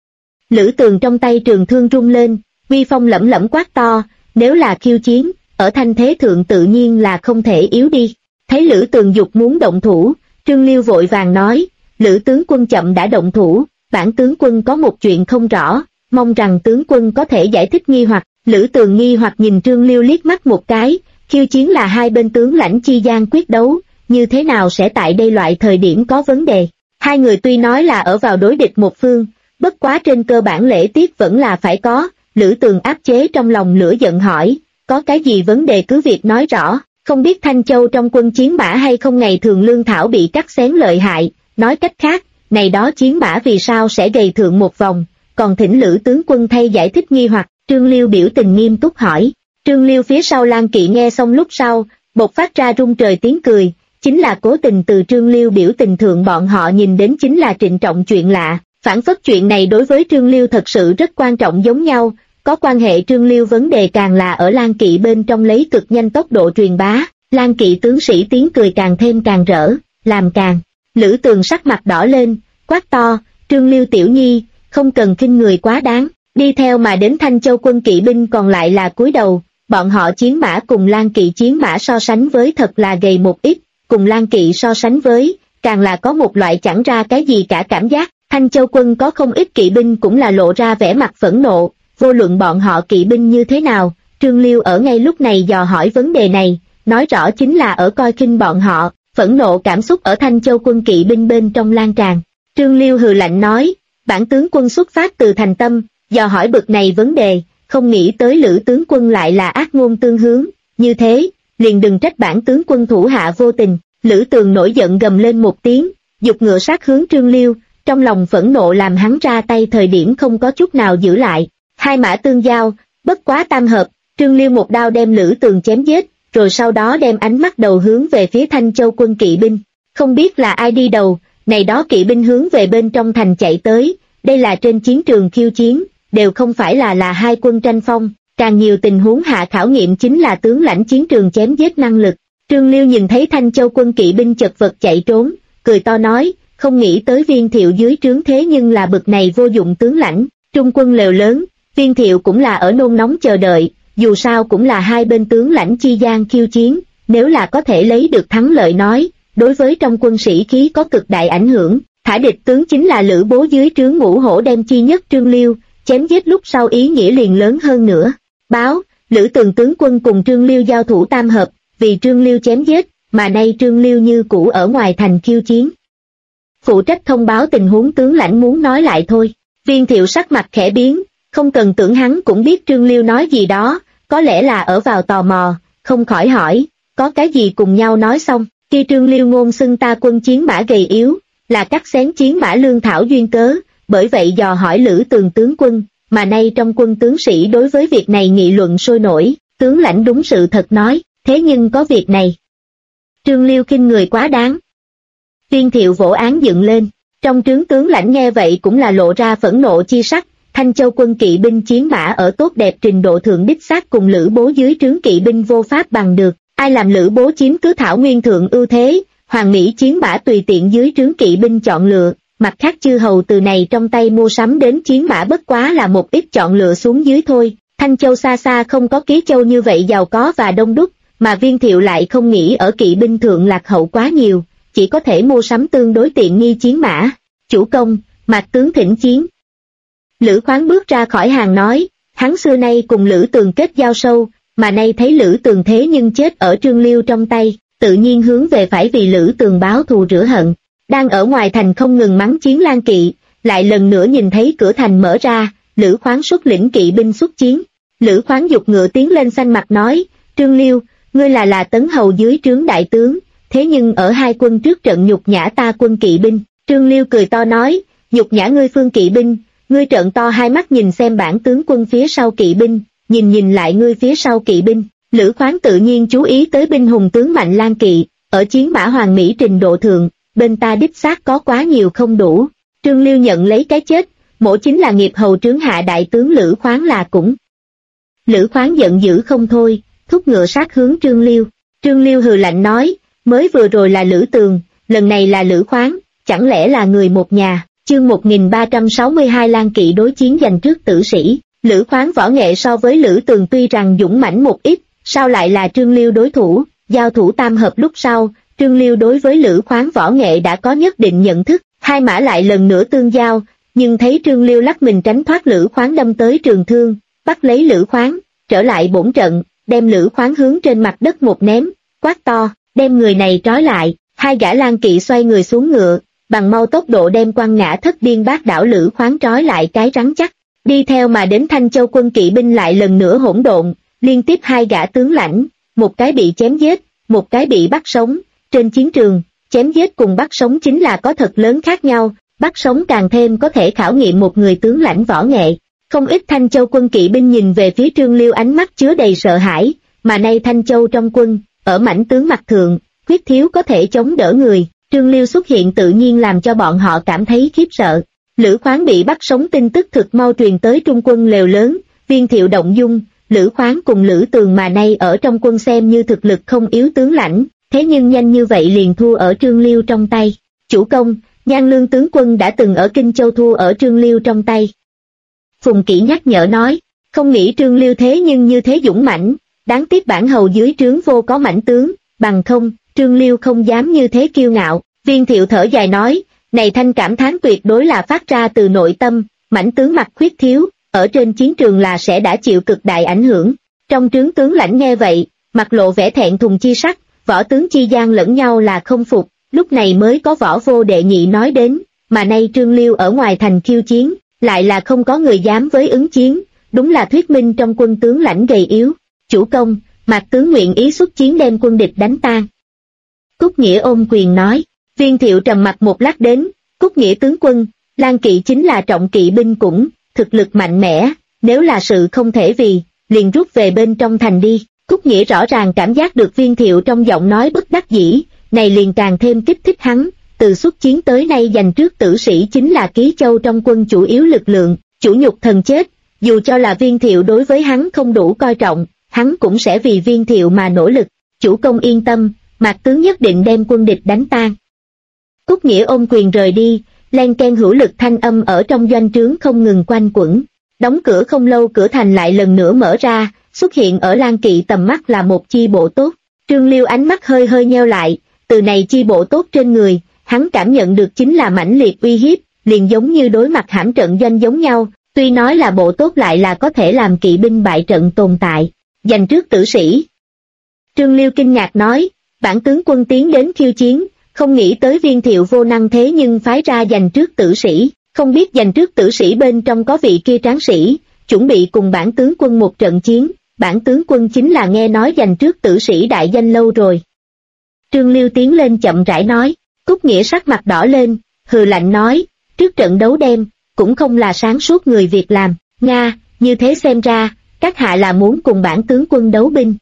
Lữ Tường trong tay trường thương rung lên, uy phong lẫm lẫm quát to, nếu là khiêu chiến, ở thanh thế thượng tự nhiên là không thể yếu đi. Thấy Lữ Tường dục muốn động thủ, Trương Liêu vội vàng nói, Lữ tướng quân chậm đã động thủ, bản tướng quân có một chuyện không rõ, mong rằng tướng quân có thể giải thích nghi hoặc. Lữ Tường nghi hoặc nhìn Trương Liêu liếc mắt một cái, khiêu chiến là hai bên tướng lãnh chi gian quyết đấu, như thế nào sẽ tại đây loại thời điểm có vấn đề. Hai người tuy nói là ở vào đối địch một phương, bất quá trên cơ bản lễ tiết vẫn là phải có. Lữ Tường áp chế trong lòng lửa giận hỏi, có cái gì vấn đề cứ việc nói rõ, không biết Thanh Châu trong quân chiến mã hay không ngày thường lương thảo bị cắt xén lợi hại, nói cách khác, này đó chiến mã vì sao sẽ gầy thượng một vòng, còn thỉnh Lữ tướng quân thay giải thích nghi hoặc. Trương Liêu biểu tình nghiêm túc hỏi. Trương Liêu phía sau Lan kỵ nghe xong lúc sau, bộc phát ra rung trời tiếng cười, chính là cố tình từ Trương Liêu biểu tình thượng bọn họ nhìn đến chính là trịnh trọng chuyện lạ, phản phất chuyện này đối với Trương Liêu thật sự rất quan trọng giống nhau, có quan hệ Trương Liêu vấn đề càng là ở Lan kỵ bên trong lấy cực nhanh tốc độ truyền bá, Lan kỵ tướng sĩ tiếng cười càng thêm càng rỡ, làm càng. Lữ Tường sắc mặt đỏ lên, quát to, Trương Liêu tiểu nhi, không cần khinh người quá đáng. Đi theo mà đến Thanh Châu quân kỵ binh còn lại là cúi đầu, bọn họ chiến mã cùng Lan kỵ chiến mã so sánh với thật là gầy một ít, cùng Lan kỵ so sánh với, càng là có một loại chẳng ra cái gì cả cảm giác. Thanh Châu quân có không ít kỵ binh cũng là lộ ra vẻ mặt phẫn nộ, vô luận bọn họ kỵ binh như thế nào, Trương Liêu ở ngay lúc này dò hỏi vấn đề này, nói rõ chính là ở coi khinh bọn họ, phẫn nộ cảm xúc ở Thanh Châu quân kỵ binh bên trong lan tràn. Trương Liêu hừ lạnh nói, bản tướng quân xuất phát từ thành tâm, dò hỏi bực này vấn đề, không nghĩ tới Lữ tướng quân lại là ác ngôn tương hướng, như thế, liền đừng trách bản tướng quân thủ hạ vô tình. Lữ Tường nổi giận gầm lên một tiếng, giục ngựa sát hướng Trương Liêu, trong lòng phẫn nộ làm hắn ra tay thời điểm không có chút nào giữ lại. Hai mã tương giao, bất quá tam hợp, Trương Liêu một đao đem Lữ Tường chém giết, rồi sau đó đem ánh mắt đầu hướng về phía Thanh Châu quân kỵ binh. Không biết là ai đi đầu, này đó kỵ binh hướng về bên trong thành chạy tới, đây là trên chiến trường khiêu chiến, đều không phải là hai quân tranh phong, càng nhiều tình huống hạ khảo nghiệm chính là tướng lãnh chiến trường chém giết năng lực. Trương Liêu nhìn thấy Thanh Châu quân kỵ binh chật vật chạy trốn, cười to nói, không nghĩ tới Viên Thiệu dưới trướng thế nhưng là bực này vô dụng tướng lãnh. Trung quân lều lớn, Viên Thiệu cũng là ở nôn nóng chờ đợi, dù sao cũng là hai bên tướng lãnh chi gian khiêu chiến, nếu là có thể lấy được thắng lợi nói, đối với trong quân sĩ khí có cực đại ảnh hưởng. Thả địch tướng chính là Lữ Bố dưới trướng Ngũ Hổ đem chi nhất Trương Liêu, chém giết lúc sau ý nghĩa liền lớn hơn nữa. Báo, Lữ Tường tướng quân cùng Trương Liêu giao thủ tam hợp, vì Trương Liêu chém giết, mà nay Trương Liêu như cũ ở ngoài thành khiêu chiến. Phụ trách thông báo tình huống tướng lãnh muốn nói lại thôi. Viên Thiệu sắc mặt khẽ biến, không cần tưởng hắn cũng biết Trương Liêu nói gì đó, có lẽ là ở vào tò mò, không khỏi hỏi, có cái gì cùng nhau nói xong. Khi Trương Liêu ngôn xưng ta quân chiến mã gầy yếu, là cắt xén chiến mã lương thảo duyên cớ, bởi vậy dò hỏi Lữ Tường tướng quân, mà nay trong quân tướng sĩ đối với việc này nghị luận sôi nổi, tướng lãnh đúng sự thật nói, thế nhưng có việc này. Trương Liêu khinh người quá đáng. Viên Thiệu vỗ án dựng lên, trong trướng tướng lãnh nghe vậy cũng là lộ ra phẫn nộ chi sắc. Thanh Châu quân kỵ binh chiến mã ở tốt đẹp trình độ thượng đích xác cùng Lữ Bố dưới trướng kỵ binh vô pháp bằng được, ai làm Lữ Bố chiếm cứ thảo nguyên thượng ưu thế, Hoàng Mỹ chiến mã tùy tiện dưới trướng kỵ binh chọn lựa, mặt khác chư hầu từ này trong tay mua sắm đến chiến mã bất quá là một ít chọn lựa xuống dưới thôi. Thanh Châu xa xa không có Ký Châu như vậy giàu có và đông đúc, mà Viên Thiệu lại không nghĩ ở kỵ binh thượng lạc hậu quá nhiều, chỉ có thể mua sắm tương đối tiện nghi chiến mã. Chủ công, Mạc tướng thỉnh chiến. Lữ Khoáng bước ra khỏi hàng nói, hắn xưa nay cùng Lữ Tường kết giao sâu, mà nay thấy Lữ Tường thế nhưng chết ở Trương Liêu trong tay, tự nhiên hướng về phải vì Lữ Tường báo thù rửa hận. Đang ở ngoài thành không ngừng mắng chiến Lan kỵ, lại lần nữa nhìn thấy cửa thành mở ra, Lữ Khoáng xuất lĩnh kỵ binh xuất chiến. Lữ Khoáng giục ngựa tiến lên xanh mặt nói, Trương Liêu, ngươi là Tấn hầu dưới trướng đại tướng, thế nhưng ở hai quân trước trận nhục nhã ta quân kỵ binh. Trương Liêu cười to nói, nhục nhã ngươi phương kỵ binh, ngươi trợn to hai mắt nhìn xem bản tướng quân phía sau kỵ binh, nhìn lại ngươi phía sau kỵ binh. Lữ Khoáng tự nhiên chú ý tới binh hùng tướng mạnh Lan kỵ, ở chiến mã Hoàng Mỹ trình độ thượng, bên ta đích xác có quá nhiều không đủ. Trương Liêu nhận lấy cái chết, mổ chính là nghiệp hầu trướng hạ đại tướng Lữ Khoáng là cũng. Lữ Khoáng giận dữ không thôi, thúc ngựa sát hướng Trương Liêu. Trương Liêu hừ lạnh nói, mới vừa rồi là Lữ Tường, lần này là Lữ Khoáng, chẳng lẽ là người một nhà. Chương 1362 Lan kỵ đối chiến giành trước tử sĩ. Lữ Khoáng võ nghệ so với Lữ Tường tuy rằng dũng mãnh một ít, sao lại là Trương Liêu đối thủ. Giao thủ tam hợp lúc sau, Trương Liêu đối với Lữ Khoáng võ nghệ đã có nhất định nhận thức, hai mã lại lần nữa tương giao, nhưng thấy Trương Liêu lắc mình tránh thoát Lữ Khoáng đâm tới trường thương, bắt lấy Lữ Khoáng, trở lại bổn trận, đem Lữ Khoáng hướng trên mặt đất một ném, quát to, đem người này trói lại. Hai gã Lan kỵ xoay người xuống ngựa, bằng mau tốc độ đem quăng ngã thất điên bát đảo Lữ Khoáng trói lại cái rắn chắc. Đi theo mà đến Thanh Châu quân kỵ binh lại lần nữa hỗn độn, liên tiếp hai gã tướng lãnh, một cái bị chém giết, một cái bị bắt sống. Trên chiến trường, chém giết cùng bắt sống chính là có thật lớn khác nhau, bắt sống càng thêm có thể khảo nghiệm một người tướng lãnh võ nghệ. Không ít Thanh Châu quân kỵ binh nhìn về phía Trương Liêu ánh mắt chứa đầy sợ hãi, mà nay Thanh Châu trong quân, ở mãnh tướng mặt thượng, Khuyết Thiếu có thể chống đỡ người, Trương Liêu xuất hiện tự nhiên làm cho bọn họ cảm thấy khiếp sợ. Lữ Khoáng bị bắt sống tin tức thực mau truyền tới trung quân lều lớn, Viên Thiệu động dung, Lữ Khoáng cùng Lữ Tường mà nay ở trong quân xem như thực lực không yếu tướng lãnh, thế nhưng nhanh như vậy liền thua ở Trương Liêu trong tay. Chủ công, Nhan Lương tướng quân đã từng ở Kinh Châu thua ở Trương Liêu trong tay. Phùng Kỷ nhắc nhở nói, không nghĩ Trương Liêu thế nhưng như thế dũng mãnh, đáng tiếc bản hầu dưới trướng vô có mãnh tướng, bằng không, Trương Liêu không dám như thế kiêu ngạo. Viên Thiệu thở dài nói, này thanh cảm thán tuyệt đối là phát ra từ nội tâm, mãnh tướng mặt Khuyết Thiếu, ở trên chiến trường là sẽ đã chịu cực đại ảnh hưởng. Trong trướng tướng lãnh nghe vậy, mặt lộ vẻ thẹn thùng chi sắc, võ tướng chi gian lẫn nhau là không phục, lúc này mới có Võ Vô đệ nhị nói đến, mà nay Trương Liêu ở ngoài thành khiêu chiến, lại là không có người dám với ứng chiến, đúng là thuyết minh trong quân tướng lãnh gầy yếu. Chủ công, Mạc tướng nguyện ý xuất chiến đem quân địch đánh tan. Cúc Nghĩa ôm quyền nói. Viên Thiệu trầm mặt một lát đến, Cúc Nghĩa tướng quân, Lan Kỵ chính là trọng kỵ binh cũng, thực lực mạnh mẽ, nếu là sự không thể vì, liền rút về bên trong thành đi. Cúc Nghĩa rõ ràng cảm giác được Viên Thiệu trong giọng nói bất đắc dĩ, này liền càng thêm kích thích hắn, từ xuất chiến tới nay giành trước tử sĩ chính là Ký Châu trong quân chủ yếu lực lượng, chủ nhục thần chết, dù cho là Viên Thiệu đối với hắn không đủ coi trọng, hắn cũng sẽ vì Viên Thiệu mà nỗ lực, chủ công yên tâm, Mạc tướng nhất định đem quân địch đánh tan. Cúc Nghĩa ôm quyền rời đi, len ken hữu lực thanh âm ở trong doanh trướng không ngừng quanh quẩn. Đóng cửa không lâu cửa thành lại lần nữa mở ra, xuất hiện ở Lan Kỵ tầm mắt là một chi bộ tốt. Trương Liêu ánh mắt hơi hơi nheo lại, từ này chi bộ tốt trên người, hắn cảm nhận được chính là mãnh liệt uy hiếp, liền giống như đối mặt hãm trận doanh giống nhau, tuy nói là bộ tốt lại là có thể làm kỵ binh bại trận tồn tại. Giành trước tử sĩ. Trương Liêu kinh ngạc nói, bản tướng quân tiến đến khiêu chiến, không nghĩ tới Viên Thiệu vô năng thế nhưng phái ra giành trước tử sĩ, không biết giành trước tử sĩ bên trong có vị kia tráng sĩ, chuẩn bị cùng bản tướng quân một trận chiến, bản tướng quân chính là nghe nói giành trước tử sĩ đại danh lâu rồi. Trương Liêu tiến lên chậm rãi nói, Cúc Nghĩa sắc mặt đỏ lên, hừ lạnh nói, trước trận đấu đem, cũng không là sáng suốt người việc làm, Nga, như thế xem ra, các hạ là muốn cùng bản tướng quân đấu binh.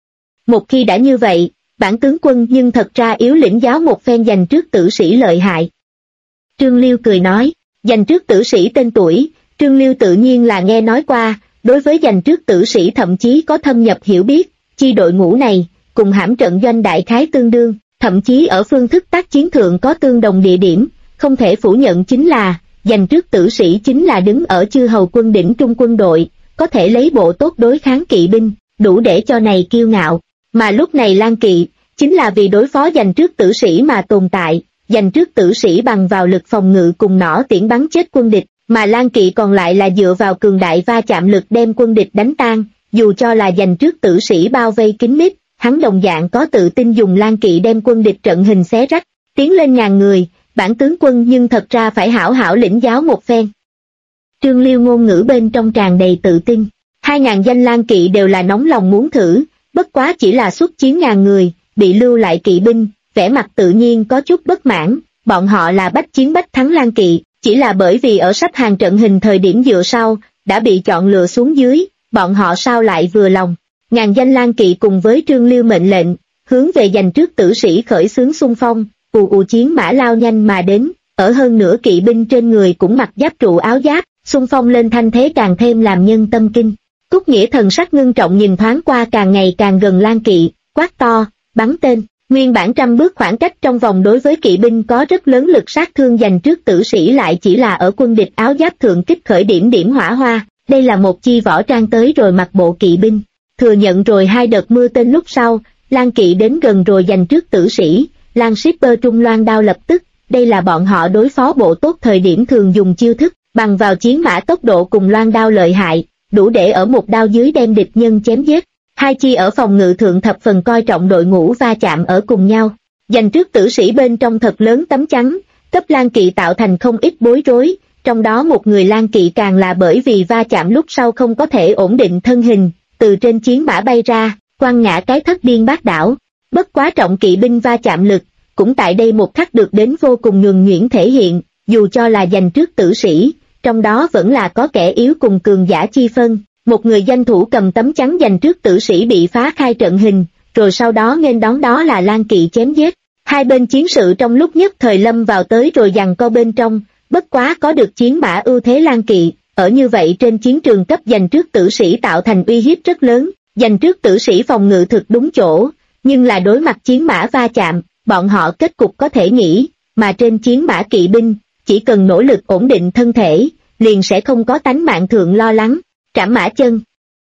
Một khi đã như vậy, bản tướng quân nhưng thật ra yếu lĩnh giáo một phen giành trước tử sĩ lợi hại. Trương Liêu cười nói, giành trước tử sĩ tên tuổi, Trương Liêu tự nhiên là nghe nói qua, đối với giành trước tử sĩ thậm chí có thâm nhập hiểu biết, chi đội ngũ này, cùng hãm trận doanh đại khái tương đương, thậm chí ở phương thức tác chiến thượng có tương đồng địa điểm, không thể phủ nhận chính là, giành trước tử sĩ chính là đứng ở chư hầu quân đỉnh trung quân đội, có thể lấy bộ tốt đối kháng kỵ binh, đủ để cho này kiêu ngạo. Mà lúc này Lan Kỵ, chính là vì đối phó giành trước tử sĩ mà tồn tại, giành trước tử sĩ bằng vào lực phòng ngự cùng nỏ tiễn bắn chết quân địch, mà Lan Kỵ còn lại là dựa vào cường đại va chạm lực đem quân địch đánh tan, dù cho là giành trước tử sĩ bao vây kín mít, hắn đồng dạng có tự tin dùng Lan Kỵ đem quân địch trận hình xé rách, tiến lên ngàn người, bản tướng quân nhưng thật ra phải hảo hảo lĩnh giáo một phen. Trương Liêu ngôn ngữ bên trong tràn đầy tự tin, 2.000 danh Lan Kỵ đều là nóng lòng muốn thử, bất quá chỉ là xuất chiến ngàn người, bị lưu lại kỵ binh, vẻ mặt tự nhiên có chút bất mãn, bọn họ là bách chiến bách thắng Lan Kỵ, chỉ là bởi vì ở sắp hàng trận hình thời điểm dựa sau, đã bị chọn lựa xuống dưới, bọn họ sao lại vừa lòng. Ngàn danh Lan Kỵ cùng với Trương Liêu mệnh lệnh, hướng về giành trước tử sĩ khởi xướng xung phong, ù chiến mã lao nhanh mà đến, ở hơn nửa kỵ binh trên người cũng mặc giáp trụ áo giáp, xung phong lên thanh thế càng thêm làm nhân tâm kinh. Cúc Nghĩa thần sắc ngưng trọng nhìn thoáng qua càng ngày càng gần Lan Kỵ, quát to, bắn tên. Nguyên bản 100 bước khoảng cách trong vòng đối với kỵ binh có rất lớn lực sát thương giành trước tử sĩ lại chỉ là ở quân địch áo giáp thượng kích khởi điểm hỏa hoa, đây là một chi võ trang tới rồi mặc bộ kỵ binh. Thừa nhận rồi 2 đợt mưa tên lúc sau, Lan Kỵ đến gần rồi giành trước tử sĩ, Lan Shipper trung loan đao lập tức, đây là bọn họ đối phó bộ tốt thời điểm thường dùng chiêu thức, bằng vào chiến mã tốc độ cùng loan đao lợi hại, đủ để ở một đao dưới đem địch nhân chém giết. Hai chi ở phòng ngự thượng thập phần coi trọng đội ngũ va chạm ở cùng nhau. Giành trước tử sĩ bên trong thật lớn tấm chắn, cấp Lan Kỵ tạo thành không ít bối rối, trong đó một người Lan Kỵ càng là bởi vì va chạm lúc sau không có thể ổn định thân hình, từ trên chiến mã bay ra, quăng ngã cái thất điên bát đảo. Bất quá trọng kỵ binh va chạm lực, cũng tại đây một khắc được đến vô cùng nhuần nhuyễn thể hiện, dù cho là giành trước tử sĩ, trong đó vẫn là có kẻ yếu cùng cường giả chi phân. Một người danh thủ cầm tấm chắn giành trước tử sĩ bị phá khai trận hình, rồi sau đó nghênh đón đó là Lan Kỵ chém giết. Hai bên chiến sự trong lúc nhất thời lâm vào tới rồi giằng co bên trong, bất quá có được chiến mã ưu thế Lan Kỵ, ở như vậy trên chiến trường cấp giành trước tử sĩ tạo thành uy hiếp rất lớn, giành trước tử sĩ phòng ngự thực đúng chỗ, nhưng là đối mặt chiến mã va chạm, bọn họ kết cục có thể nghĩ, mà trên chiến mã kỵ binh, chỉ cần nỗ lực ổn định thân thể, liền sẽ không có tánh mạng thượng lo lắng. Trảm mã chân.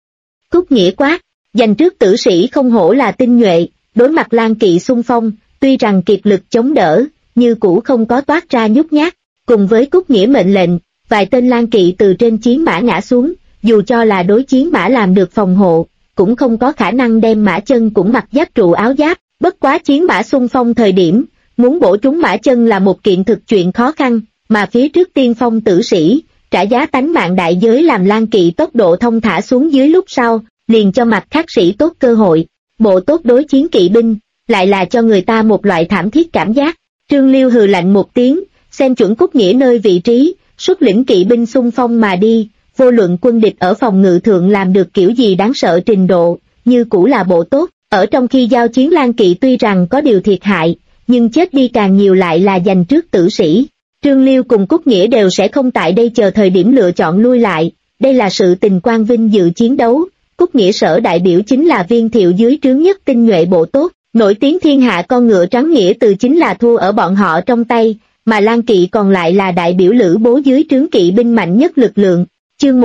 Cúc Nghĩa quát, giành trước tử sĩ không hổ là tinh nhuệ, đối mặt Lan Kỵ xung phong, tuy rằng kiệt lực chống đỡ, như cũ không có toát ra nhút nhát, cùng với Cúc Nghĩa mệnh lệnh, vài tên Lan Kỵ từ trên chiến mã ngã xuống, dù cho là đối chiến mã làm được phòng hộ, cũng không có khả năng đem mã chân cũng mặc giáp trụ áo giáp, bất quá chiến mã xung phong thời điểm, muốn bổ trúng mã chân là một kiện thực chuyện khó khăn, mà phía trước tiên phong tử sĩ, trả giá tánh mạng đại giới làm Lan Kỵ tốc độ thông thả xuống dưới lúc sau, liền cho mặt khác sĩ tốt cơ hội. Bộ tốt đối chiến kỵ binh, lại là cho người ta một loại thảm thiết cảm giác. Trương Liêu hừ lạnh một tiếng, xem chuẩn Cúc Nghĩa nơi vị trí, xuất lĩnh kỵ binh xung phong mà đi, vô luận quân địch ở phòng ngự thượng làm được kiểu gì đáng sợ trình độ, như cũ là bộ tốt. Ở trong khi giao chiến Lan Kỵ tuy rằng có điều thiệt hại, nhưng chết đi càng nhiều lại là giành trước tử sĩ. Trương Liêu cùng Cúc Nghĩa đều sẽ không tại đây chờ thời điểm lựa chọn lui lại, đây là sự tình quang vinh dự chiến đấu. Cúc Nghĩa sở đại biểu chính là Viên Thiệu dưới trướng nhất tinh nhuệ bộ tốt, nổi tiếng thiên hạ con ngựa trắng nghĩa từ chính là thua ở bọn họ trong tay, mà Lan Kỵ còn lại là đại biểu Lữ Bố dưới trướng kỵ binh mạnh nhất lực lượng. Chương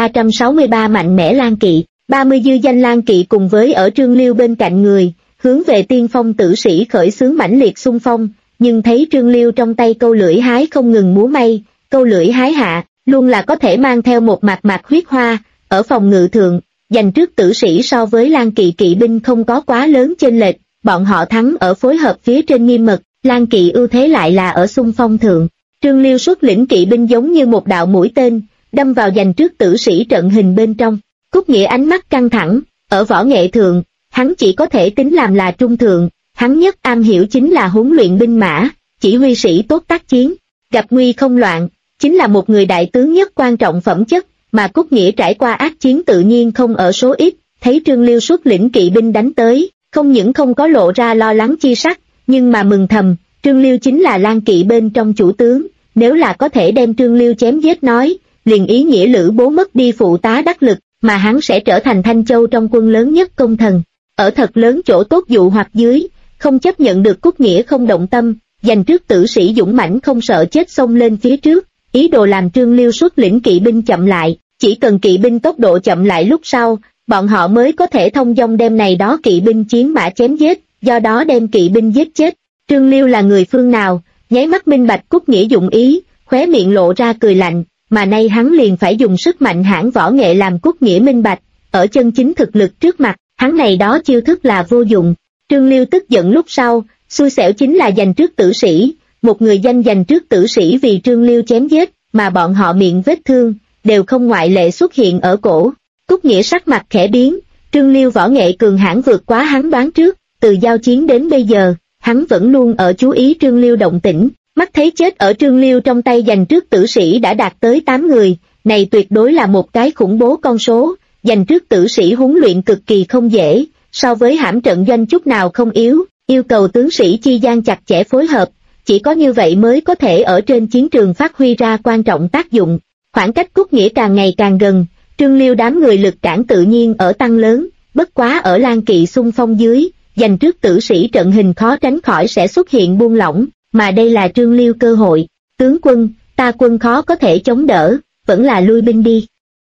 1363 mạnh mẽ Lan Kỵ, 30 dư danh Lan Kỵ cùng với ở Trương Liêu bên cạnh người, hướng về tiên phong tử sĩ khởi xướng mãnh liệt xung phong, nhưng thấy Trương Liêu trong tay câu lưỡi hái không ngừng múa may, câu lưỡi hái hạ, luôn là có thể mang theo một mạt huyết hoa, ở phòng ngự thượng, giành trước tử sĩ so với Lan Kỵ kỵ binh không có quá lớn chênh lệch, bọn họ thắng ở phối hợp phía trên nghiêm mật, Lan Kỵ ưu thế lại là ở xung phong thượng. Trương Liêu xuất lĩnh kỵ binh giống như một đạo mũi tên, đâm vào giành trước tử sĩ trận hình bên trong. Cúc Nghĩa ánh mắt căng thẳng, ở võ nghệ thượng, hắn chỉ có thể tính làm là trung thượng, hắn nhất am hiểu chính là huấn luyện binh mã, chỉ huy sĩ tốt tác chiến, gặp nguy không loạn, chính là một người đại tướng nhất quan trọng phẩm chất, mà Cúc Nghĩa trải qua ác chiến tự nhiên không ở số ít, thấy Trương Liêu xuất lĩnh kỵ binh đánh tới, không những không có lộ ra lo lắng chi sắc, nhưng mà mừng thầm, Trương Liêu chính là Lan Kỵ bên trong chủ tướng, nếu là có thể đem Trương Liêu chém giết nói, liền ý nghĩa Lữ Bố mất đi phụ tá đắc lực, mà hắn sẽ trở thành Thanh Châu trong quân lớn nhất công thần. Ở thật lớn chỗ tốt dụ hoặc dưới, không chấp nhận được Cúc Nghĩa không động tâm, giành trước tử sĩ dũng mãnh không sợ chết xông lên phía trước, ý đồ làm Trương Liêu xuất lĩnh kỵ binh chậm lại, chỉ cần kỵ binh tốc độ chậm lại lúc sau, bọn họ mới có thể thông dong đem này đó kỵ binh chiến mã chém giết, do đó đem kỵ binh giết chết. Trương Liêu là người phương nào, nháy mắt minh bạch Cúc Nghĩa dụng ý, khóe miệng lộ ra cười lạnh, mà nay hắn liền phải dùng sức mạnh hãn võ nghệ làm Cúc Nghĩa minh bạch, ở chân chính thực lực trước mặt, hắn này đó chiêu thức là vô dụng. Trương Liêu tức giận lúc sau, xui xẻo chính là giành trước tử sĩ, một người danh giành trước tử sĩ vì Trương Liêu chém giết, mà bọn họ miệng vết thương, đều không ngoại lệ xuất hiện ở cổ. Cúc Nghĩa sắc mặt khẽ biến, Trương Liêu võ nghệ cường hãn vượt quá hắn đoán trước, từ giao chiến đến bây giờ, hắn vẫn luôn ở chú ý Trương Liêu động tĩnh, mắt thấy chết ở Trương Liêu trong tay giành trước tử sĩ đã đạt tới 8 người, này tuyệt đối là một cái khủng bố con số, giành trước tử sĩ huấn luyện cực kỳ không dễ, so với hãm trận doanh chút nào không yếu, yêu cầu tướng sĩ chi gian chặt chẽ phối hợp, chỉ có như vậy mới có thể ở trên chiến trường phát huy ra quan trọng tác dụng. Khoảng cách Cúc Nghĩa càng ngày càng gần, Trương Liêu đám người lực cản tự nhiên ở tăng lớn, bất quá ở Lan Kỵ xung phong dưới, giành trước tử sĩ trận hình khó tránh khỏi sẽ xuất hiện buông lỏng, mà đây là Trương Liêu cơ hội. Tướng quân, ta quân khó có thể chống đỡ, vẫn là lui binh đi.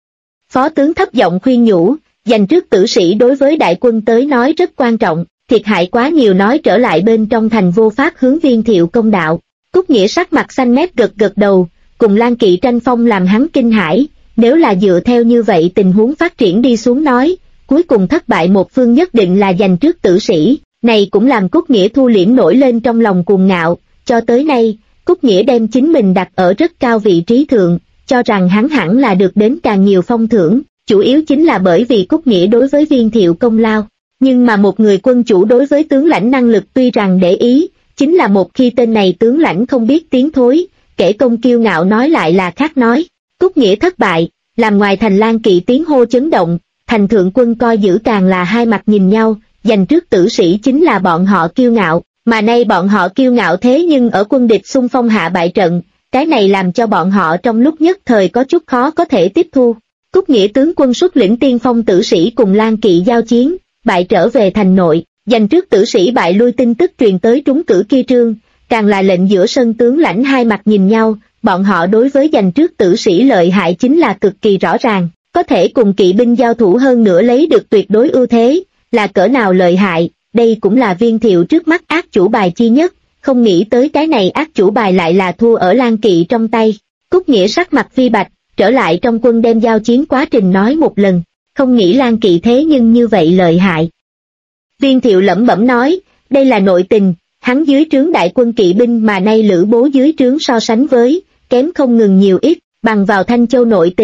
Phó tướng thấp giọng khuyên nhủ, giành trước tử sĩ đối với đại quân tới nói rất quan trọng, thiệt hại quá nhiều nói trở lại bên trong thành vô pháp hướng Viên Thiệu công đạo. Cúc Nghĩa sắc mặt xanh mét gật gật đầu, cùng Lan Kỵ tranh phong làm hắn kinh hãi, nếu là dựa theo như vậy tình huống phát triển đi xuống nói, cuối cùng thất bại một phương nhất định là giành trước tử sĩ, này cũng làm Cúc Nghĩa thu liễm nổi lên trong lòng cuồng ngạo, cho tới nay, Cúc Nghĩa đem chính mình đặt ở rất cao vị trí thượng, cho rằng hắn hẳn là được đến càng nhiều phong thưởng, chủ yếu chính là bởi vì Cúc Nghĩa đối với Viên Thiệu công lao, nhưng mà một người quân chủ đối với tướng lãnh năng lực tuy rằng để ý, chính là một khi tên này tướng lãnh không biết tiến thối, kể công kiêu ngạo nói lại là khác nói. Cúc Nghĩa thất bại, làm ngoài thành Lan Kỵ tiếng hô chấn động, thành thượng quân coi giữ càng là hai mặt nhìn nhau, giành trước tử sĩ chính là bọn họ kiêu ngạo, mà nay bọn họ kiêu ngạo thế nhưng ở quân địch xung phong hạ bại trận, cái này làm cho bọn họ trong lúc nhất thời có chút khó có thể tiếp thu. Cúc Nghĩa tướng quân xuất lĩnh tiên phong tử sĩ cùng Lan Kỵ giao chiến, bại trở về thành nội, giành trước tử sĩ bại lui tin tức truyền tới trúng cử kia trương, càng là lệnh giữa sân tướng lãnh hai mặt nhìn nhau, bọn họ đối với giành trước tử sĩ lợi hại chính là cực kỳ rõ ràng, có thể cùng kỵ binh giao thủ hơn nữa lấy được tuyệt đối ưu thế, là cỡ nào lợi hại, đây cũng là Viên Thiệu trước mắt ác chủ bài chi nhất, không nghĩ tới cái này ác chủ bài lại là thua ở Lan Kỵ trong tay. Cúc Nghĩa sắc mặt phi bạch, trở lại trong quân đem giao chiến quá trình nói một lần, không nghĩ Lan Kỵ thế nhưng như vậy lợi hại. Viên Thiệu lẩm bẩm nói, đây là nội tình, hắn dưới trướng đại quân kỵ binh mà nay Lữ Bố dưới trướng so sánh với, kém không ngừng nhiều ít, bằng vào Thanh Châu nội tình,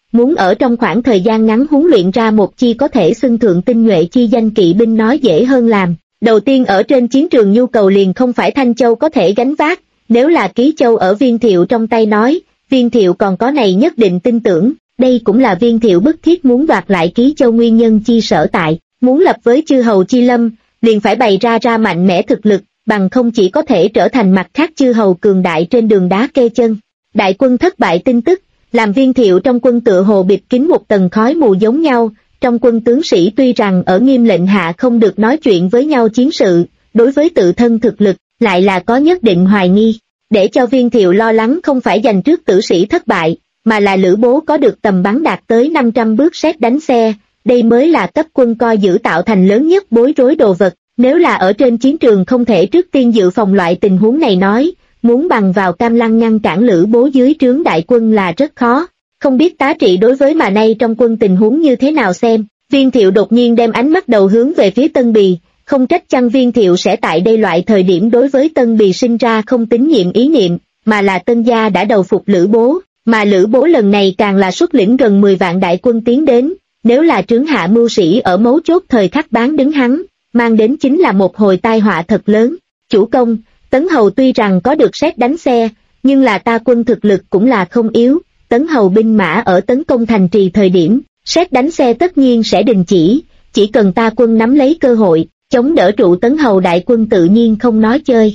muốn ở trong khoảng thời gian ngắn huấn luyện ra một chi có thể xưng thượng tinh nhuệ chi danh kỵ binh nói dễ hơn làm. Đầu tiên ở trên chiến trường nhu cầu liền không phải Thanh Châu có thể gánh vác, nếu là Ký Châu ở Viên Thiệu trong tay nói, Viên Thiệu còn có này nhất định tin tưởng, đây cũng là Viên Thiệu bức thiết muốn đoạt lại Ký Châu nguyên nhân chi sở tại, muốn lập với chư hầu chi lâm, liền phải bày ra mạnh mẽ thực lực, bằng không chỉ có thể trở thành mặt khác chư hầu cường đại trên đường đá kê chân. Đại quân thất bại tin tức, làm Viên Thiệu trong quân tựa hồ bịt kín một tầng khói mù giống nhau, trong quân tướng sĩ tuy rằng ở nghiêm lệnh hạ không được nói chuyện với nhau chiến sự, đối với tự thân thực lực, lại là có nhất định hoài nghi. Để cho Viên Thiệu lo lắng không phải giành trước tử sĩ thất bại, mà là Lữ Bố có được tầm bắn đạt tới 500 bước sét đánh xe, đây mới là cấp quân coi giữ tạo thành lớn nhất bối rối đồ vật. Nếu là ở trên chiến trường không thể trước tiên dự phòng loại tình huống này nói, muốn bằng vào Cam Lăng ngăn cản Lữ Bố dưới trướng đại quân là rất khó. Không biết tá trị đối với mà nay trong quân tình huống như thế nào xem. Viên Thiệu đột nhiên đem ánh mắt đầu hướng về phía Tân Bì, không trách chăng Viên Thiệu sẽ tại đây loại thời điểm đối với Tân Bì sinh ra không tín nhiệm ý niệm, mà là Tân gia đã đầu phục Lữ Bố, mà Lữ Bố lần này càng là xuất lĩnh gần 10 vạn đại quân tiến đến, nếu là trướng hạ mưu sĩ ở mấu chốt thời khắc bán đứng hắn, mang đến chính là một hồi tai họa thật lớn. Chủ công, Tấn Hầu tuy rằng có được sét đánh xe, nhưng là ta quân thực lực cũng là không yếu, Tấn Hầu binh mã ở tấn công thành trì thời điểm, sét đánh xe tất nhiên sẽ đình chỉ cần ta quân nắm lấy cơ hội, chống đỡ trụ Tấn Hầu đại quân tự nhiên không nói chơi.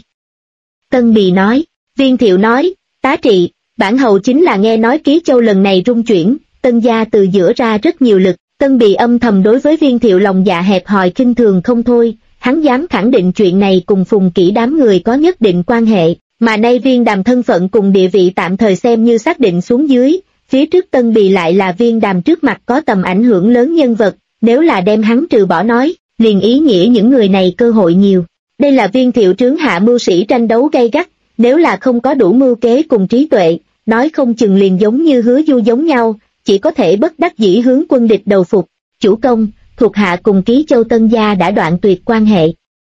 Tân Bì nói, Viên Thiệu nói, tá trị, bản hầu chính là nghe nói Ký Châu lần này rung chuyển, Tân gia từ giữa ra rất nhiều lực. Tân Bì âm thầm đối với Viên Thiệu lòng dạ hẹp hòi khinh thường không thôi, hắn dám khẳng định chuyện này cùng Phùng Kỷ đám người có nhất định quan hệ, mà nay Viên Đàm thân phận cùng địa vị tạm thời xem như xác định xuống dưới, phía trước Tân Bì lại là Viên Đàm trước mặt có tầm ảnh hưởng lớn nhân vật, nếu là đem hắn trừ bỏ nói, liền ý nghĩa những người này cơ hội nhiều. Đây là Viên Thiệu trướng hạ mưu sĩ tranh đấu gay gắt, nếu là không có đủ mưu kế cùng trí tuệ, nói không chừng liền giống như Hứa Du giống nhau, chỉ có thể bất đắc dĩ hướng quân địch đầu phục. Chủ công, thuộc hạ cùng Ký Châu Tân gia đã đoạn tuyệt quan hệ.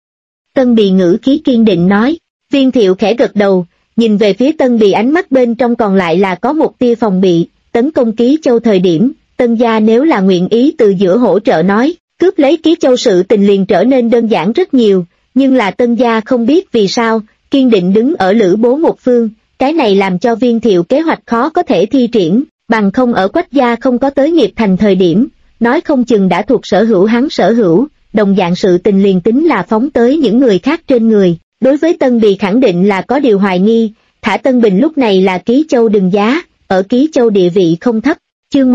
Tân Bì ngữ khí kiên định nói. Viên Thiệu khẽ gật đầu, nhìn về phía Tân Bì ánh mắt bên trong còn lại là có một tia phòng bị. Tấn công Ký Châu thời điểm, Tân gia nếu là nguyện ý từ giữa hỗ trợ nói, cướp lấy Ký Châu sự tình liền trở nên đơn giản rất nhiều, nhưng là Tân gia không biết vì sao, kiên định đứng ở Lữ Bố một phương, cái này làm cho Viên Thiệu kế hoạch khó có thể thi triển. Bằng không ở Quách gia không có tới nghiệp thành thời điểm, nói không chừng đã thuộc sở hữu hắn sở hữu, đồng dạng sự tình liền tính là phóng tới những người khác trên người. Đối với Tân Bì khẳng định là có điều hoài nghi, thả Tân Bình lúc này là Ký Châu đừng giá, ở Ký Châu địa vị không thấp. Chương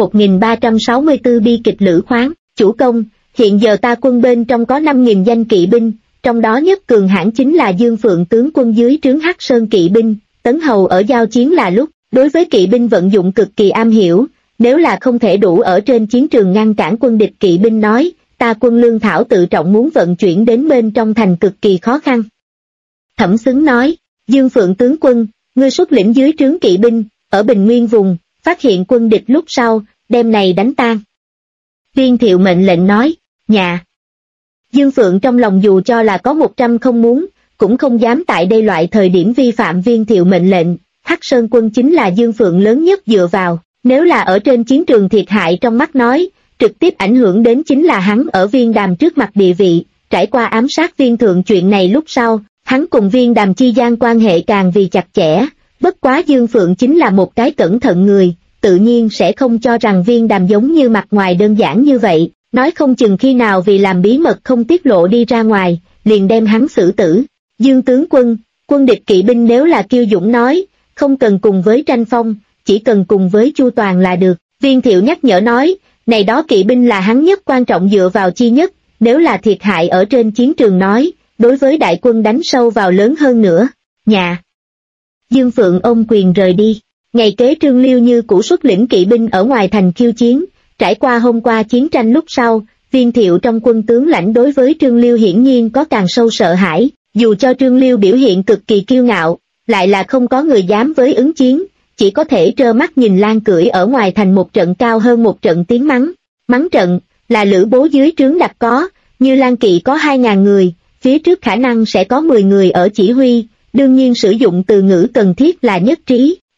1364 bi kịch Lữ Khoáng. Chủ công, hiện giờ ta quân bên trong có 5.000 danh kỵ binh, trong đó nhất cường hãn chính là Dương Phượng tướng quân dưới trướng Hắc Sơn kỵ binh. Tấn Hầu ở giao chiến là lúc, đối với kỵ binh vận dụng cực kỳ am hiểu, nếu là không thể đủ ở trên chiến trường ngăn cản quân địch kỵ binh nói, ta quân lương thảo tự trọng muốn vận chuyển đến bên trong thành cực kỳ khó khăn. Thẩm Xứng nói, Dương Phượng tướng quân, ngươi xuất lĩnh dưới trướng kỵ binh, ở Bình Nguyên vùng, phát hiện quân địch lúc sau, đem này đánh tan. Viên Thiệu mệnh lệnh nói, nhà. Dương Phượng trong lòng dù cho là có 100 không muốn, cũng không dám tại đây loại thời điểm vi phạm Viên Thiệu mệnh lệnh. Hắc Sơn quân chính là Dương Phượng lớn nhất dựa vào, nếu là ở trên chiến trường thiệt hại trong mắt nói, trực tiếp ảnh hưởng đến chính là hắn ở Viên Đàm trước mặt địa vị. Trải qua ám sát Viên Thượng chuyện này lúc sau, hắn cùng Viên Đàm chi gian quan hệ càng vì chặt chẽ, bất quá Dương Phượng chính là một cái cẩn thận người, tự nhiên sẽ không cho rằng Viên Đàm giống như mặt ngoài đơn giản như vậy, nói không chừng khi nào vì làm bí mật không tiết lộ đi ra ngoài, liền đem hắn xử tử. Dương tướng quân, quân địch kỵ binh nếu là kiêu dũng nói, không cần cùng với tranh phong, chỉ cần cùng với chu toàn là được. Viên Thiệu nhắc nhở nói, này đó kỵ binh là hắn nhất quan trọng dựa vào chi nhất, nếu là thiệt hại ở trên chiến trường nói, đối với đại quân đánh sâu vào lớn hơn nữa. Nhà. Dương Phượng ôm quyền rời đi. Ngày kế Trương Liêu như cũ xuất lĩnh kỵ binh ở ngoài thành khiêu chiến, trải qua hôm qua chiến tranh lúc sau, Viên Thiệu trong quân tướng lãnh đối với Trương Liêu hiển nhiên có càng sâu sợ hãi, dù cho Trương Liêu biểu hiện cực kỳ kiêu ngạo, lại là không có người dám với ứng chiến, chỉ có thể trơ mắt nhìn Lan cưỡi ở ngoài thành một trận cao hơn một trận tiếng mắng. Mắng trận, là Lữ Bố dưới trướng đặt có, như Lan kỵ có 2.000 người, phía trước khả năng sẽ có 10 người ở chỉ huy, đương nhiên sử dụng từ ngữ cần thiết là nhất trí,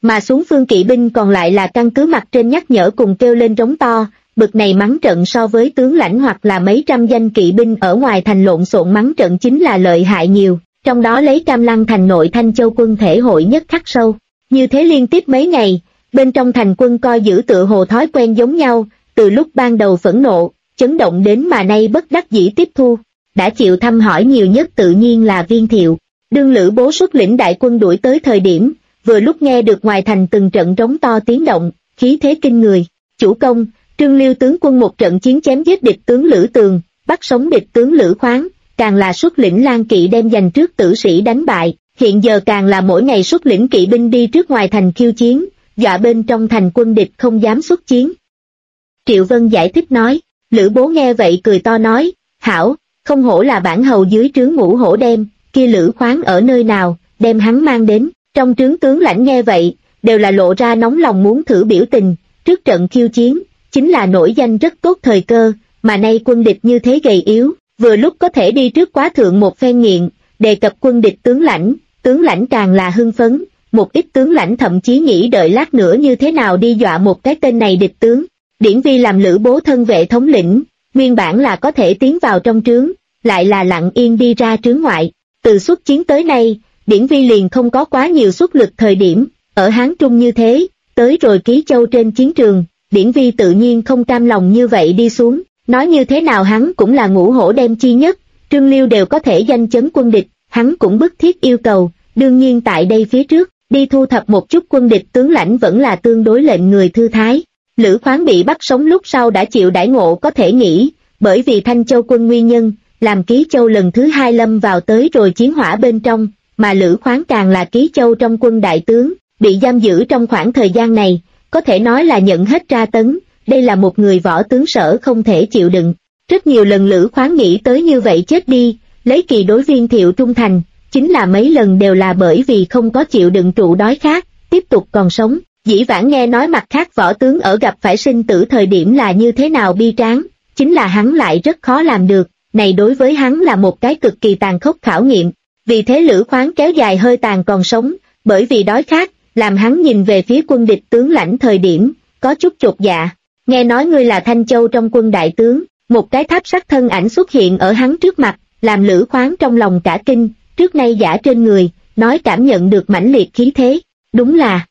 mà xuống phương kỵ binh còn lại là căn cứ mặt trên nhắc nhở cùng kêu lên rống to, bực này mắng trận so với tướng lãnh hoặc là mấy trăm danh kỵ binh ở ngoài thành lộn xộn mắng trận chính là lợi hại nhiều, trong đó lấy Cam Lăng thành nội Thanh Châu quân thể hội nhất khắc sâu. Như thế liên tiếp mấy ngày, bên trong thành quân coi giữ tựa hồ thói quen giống nhau, từ lúc ban đầu phẫn nộ, chấn động đến mà nay bất đắc dĩ tiếp thu. Đã chịu thăm hỏi nhiều nhất tự nhiên là Viên Thiệu. Đương Lữ Bố xuất lĩnh đại quân đuổi tới thời điểm, vừa lúc nghe được ngoài thành từng trận rống to tiếng động, khí thế kinh người. Chủ công, Trương Liêu tướng quân một trận chiến chém giết địch tướng Lữ Tường, bắt sống địch tướng Lữ Khoáng, càng là xuất lĩnh Lan Kỵ đem giành trước tử sĩ đánh bại, hiện giờ càng là mỗi ngày xuất lĩnh kỵ binh đi trước ngoài thành khiêu chiến, dọa bên trong thành quân địch không dám xuất chiến. Triệu Vân giải thích nói, Lữ Bố nghe vậy cười to nói, hảo, không hổ là bản hầu dưới trướng Ngũ Hổ đem, kia Lữ Khoáng ở nơi nào, đem hắn mang đến. Trong trướng tướng lãnh nghe vậy, đều là lộ ra nóng lòng muốn thử biểu tình, trước trận khiêu chiến, chính là nổi danh rất tốt thời cơ, mà nay quân địch như thế gầy yếu, vừa lúc có thể đi trước quá thượng một phen nghiện, đề cập quân địch tướng lãnh càng là hưng phấn, một ít tướng lãnh thậm chí nghĩ đợi lát nữa như thế nào đi dọa một cái tên này địch tướng. Điển Vi làm Lữ Bố thân vệ thống lĩnh, nguyên bản là có thể tiến vào trong trướng, lại là lặng yên đi ra trướng ngoại, từ xuất chiến tới nay, Điển Vi liền không có quá nhiều xuất lực thời điểm, ở Hán Trung như thế, tới rồi Ký Châu trên chiến trường, Điển Vi tự nhiên không cam lòng như vậy đi xuống, nói như thế nào hắn cũng là Ngũ Hổ đem chi nhất, Trương Liêu đều có thể danh chấn quân địch, hắn cũng bức thiết yêu cầu, đương nhiên tại đây phía trước, đi thu thập một chút quân địch tướng lãnh vẫn là tương đối lệnh người thư thái. Lữ Khoáng bị bắt sống lúc sau đã chịu đãi ngộ có thể nghĩ, bởi vì Thanh Châu quân nguyên nhân, làm Ký Châu lần thứ hai lâm vào tới rồi chiến hỏa bên trong, mà Lữ Khoáng càng là Ký Châu trong quân đại tướng, bị giam giữ trong khoảng thời gian này, có thể nói là nhận hết tra tấn, đây là một người võ tướng sở không thể chịu đựng. Rất nhiều lần Lữ Khoáng nghĩ tới như vậy chết đi, lấy kỳ đối Viên Thiệu trung thành, chính là mấy lần đều là bởi vì không có chịu đựng trụ đói khát, tiếp tục còn sống. Dĩ vãng nghe nói mặt khác võ tướng ở gặp phải sinh tử thời điểm là như thế nào bi tráng, chính là hắn lại rất khó làm được, này đối với hắn là một cái cực kỳ tàn khốc khảo nghiệm. Vì thế Lữ Khoáng kéo dài hơi tàn còn sống, bởi vì đói khát, làm hắn nhìn về phía quân địch tướng lãnh thời điểm, có chút chột dạ. Nghe nói ngươi là Thanh Châu trong quân đại tướng, một cái tháp sắt thân ảnh xuất hiện ở hắn trước mặt, làm Lữ Khoáng trong lòng cả kinh, trước nay giả trên người, nói cảm nhận được mãnh liệt khí thế, đúng là.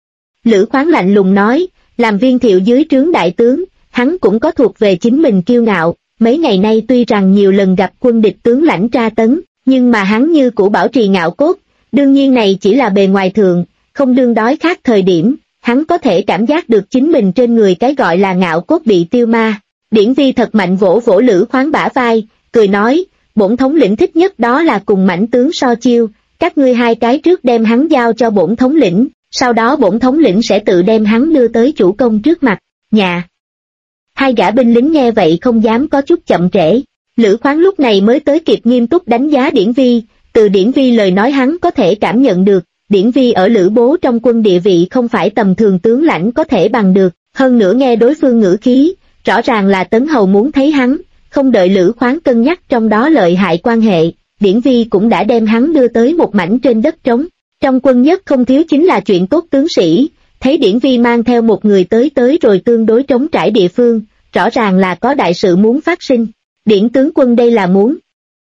Lữ Khoáng lạnh lùng nói, làm Viên Thiệu dưới trướng đại tướng, hắn cũng có thuộc về chính mình kiêu ngạo, mấy ngày nay tuy rằng nhiều lần gặp quân địch tướng lãnh tra tấn, nhưng mà hắn như cũ bảo trì ngạo cốt, đương nhiên này chỉ là bề ngoài thượng, không đương đói khát thời điểm, hắn có thể cảm giác được chính mình trên người cái gọi là ngạo cốt bị tiêu ma. Điển Vi thật mạnh vỗ vỗ Lữ Khoáng bả vai, cười nói, bổn thống lĩnh thích nhất đó là cùng mãnh tướng so chiêu, các ngươi hai cái trước đem hắn giao cho bổn thống lĩnh, sau đó bổn thống lĩnh sẽ tự đem hắn đưa tới chủ công trước mặt, nhà. Hai gã binh lính nghe vậy không dám có chút chậm trễ, Lữ Khoáng lúc này mới tới kịp nghiêm túc đánh giá Điển Vi, từ Điển Vi lời nói hắn có thể cảm nhận được, Điển Vi ở Lữ Bố trong quân địa vị không phải tầm thường tướng lãnh có thể bằng được, hơn nữa nghe đối phương ngữ khí, rõ ràng là Tấn Hầu muốn thấy hắn, không đợi Lữ Khoáng cân nhắc trong đó lợi hại quan hệ, Điển Vi cũng đã đem hắn đưa tới một mảnh trên đất trống. Trong quân nhất không thiếu chính là chuyện tốt tướng sĩ, thấy Điển Vi mang theo một người tới rồi tương đối trống trải địa phương, rõ ràng là có đại sự muốn phát sinh. Điển tướng quân đây là muốn.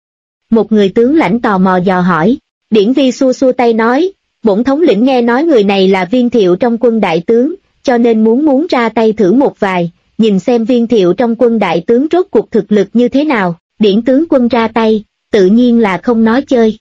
Một người tướng lãnh tò mò dò hỏi, Điển Vi xua xua tay nói, bổn thống lĩnh nghe nói người này là Viên Thiệu trong quân đại tướng, cho nên muốn ra tay thử một vài, nhìn xem Viên Thiệu trong quân đại tướng rốt cuộc thực lực như thế nào. Điển tướng quân ra tay, tự nhiên là không nói chơi.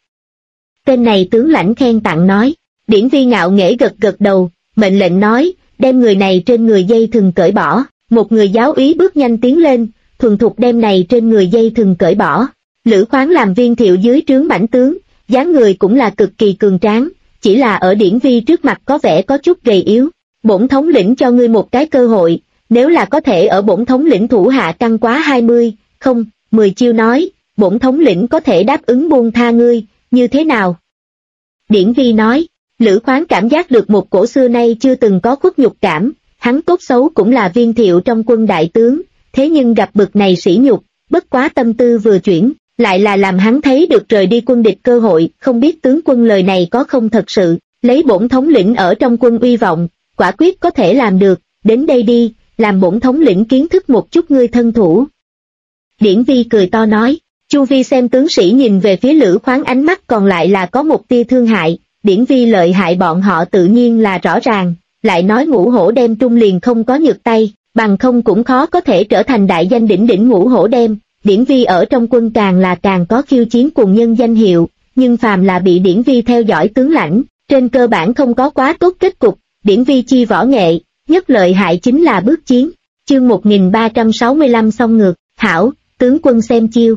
Tên này tướng lãnh khen tặng nói, Điển Vi ngạo nghễ gật đầu, mệnh lệnh nói, đem người này trên người dây thừng cởi bỏ, một người giáo úy bước nhanh tiến lên, thuần thục đem này trên người dây thừng cởi bỏ. Lữ Khoáng làm Viên Thiệu dưới trướng mãnh tướng, dáng người cũng là cực kỳ cường tráng, chỉ là ở Điển Vi trước mặt có vẻ có chút gầy yếu. Bổn thống lĩnh cho ngươi một cái cơ hội, nếu là có thể ở bổn thống lĩnh thủ hạ căng quá 20, không, 10 chiêu nói, bổn thống lĩnh có thể đáp ứng buông tha ngươi, như thế nào? Điển Vi nói, Lữ Khoáng cảm giác được một cổ xưa nay chưa từng có khuất nhục cảm, hắn tốt xấu cũng là Viên Thiệu trong quân đại tướng, thế nhưng gặp bực này sỉ nhục, bất quá tâm tư vừa chuyển, lại là làm hắn thấy được rời đi quân địch cơ hội, không biết tướng quân lời này có không thật sự. lấy bổn thống lĩnh ở trong quân uy vọng, quả quyết có thể làm được, đến đây đi, làm bổn thống lĩnh kiến thức một chút ngươi thân thủ. Điển Vi cười to nói, chu vi xem tướng sĩ nhìn về phía Lữ Khoáng ánh mắt còn lại là có một tia thương hại, Điển Vi lợi hại bọn họ tự nhiên là rõ ràng, lại nói Ngũ Hổ Đem trung liền không có nhược tay, bằng không cũng khó có thể trở thành đại danh đỉnh đỉnh Ngũ Hổ Đem. Điển Vi ở trong quân càng có khiêu chiến cùng nhân danh hiệu, nhưng phàm là bị Điển Vi theo dõi tướng lãnh, trên cơ bản không có quá tốt kết cục. Điển Vi chi võ nghệ, nhất lợi hại chính là bước chiến. Chương 1365 song ngược, hảo, tướng quân xem chiêu.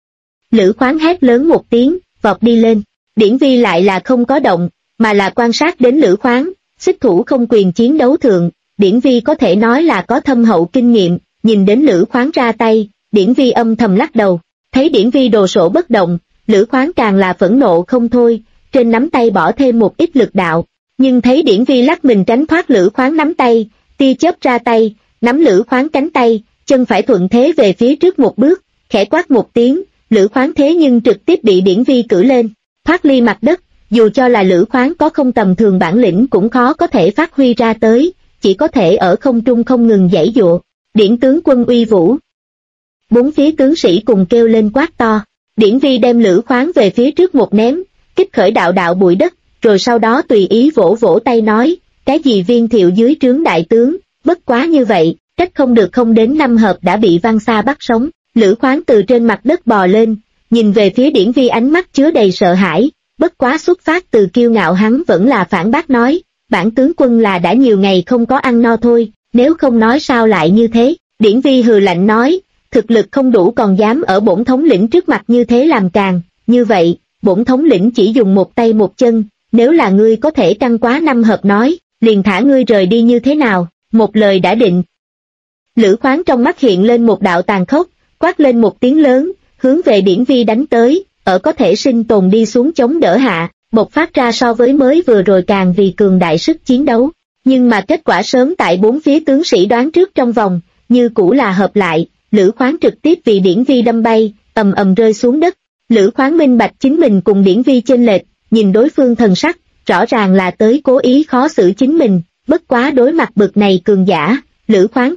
Lữ Khoáng hét lớn một tiếng, vọt đi lên. Điển Vi lại là không có động, mà là quan sát đến Lữ Khoáng, xích thủ không quyền chiến đấu thượng. Điển Vi có thể nói là có thâm hậu kinh nghiệm, nhìn đến Lữ Khoáng ra tay, Điển Vi âm thầm lắc đầu. Thấy Điển Vi đồ sộ bất động, Lữ Khoáng càng là phẫn nộ không thôi, trên nắm tay bỏ thêm một ít lực đạo. Nhưng thấy Điển Vi lắc mình tránh thoát Lữ Khoáng nắm tay, tia chớp ra tay, nắm Lữ Khoáng cánh tay, chân phải thuận thế về phía trước một bước, khẽ quát một tiếng, Lữ Khoáng thế nhưng trực tiếp bị Điển Vi cử lên, thoát ly mặt đất, dù cho là Lữ Khoáng có không tầm thường bản lĩnh cũng khó có thể phát huy ra tới, chỉ có thể ở không trung không ngừng giãy giụa. Điển tướng quân uy vũ. Bốn phía tướng sĩ cùng kêu lên quát to, Điển Vi đem Lữ Khoáng về phía trước một ném, kích khởi đạo đạo bụi đất, rồi sau đó tùy ý vỗ vỗ tay nói, cái gì Viên Thiệu dưới trướng đại tướng, bất quá như vậy, trách không được không đến 5 hợp đã bị Văn Sa bắt sống. Lữ Khoáng từ trên mặt đất bò lên, nhìn về phía Điển Vi ánh mắt chứa đầy sợ hãi, bất quá xuất phát từ kiêu ngạo hắn vẫn là phản bác nói, bản tướng quân là đã nhiều ngày không có ăn no thôi, nếu không nói sao lại như thế. Điển Vi hừ lạnh nói, thực lực không đủ còn dám ở bổn thống lĩnh trước mặt như thế làm càn, như vậy, bổn thống lĩnh chỉ dùng một tay một chân, nếu là ngươi có thể căng quá 5 hợp nói, liền thả ngươi rời đi như thế nào, một lời đã định. Lữ Khoáng trong mắt hiện lên một đạo tàn khốc, quát lên một tiếng lớn, hướng về Điển Vi đánh tới, ở có thể sinh tồn đi xuống chống đỡ hạ, bộc phát ra so với mới vừa rồi càng vì cường đại sức chiến đấu. Nhưng mà kết quả sớm tại bốn phía tướng sĩ đoán trước trong vòng, như cũ là hợp lại, Lữ Khoáng trực tiếp vì Điển Vi đâm bay, ầm ầm rơi xuống đất. Lữ Khoáng minh bạch chính mình cùng Điển Vi chênh lệch, nhìn đối phương thần sắc, rõ ràng là tới cố ý khó xử chính mình, bất quá đối mặt bực này cường giả, Lữ Khoáng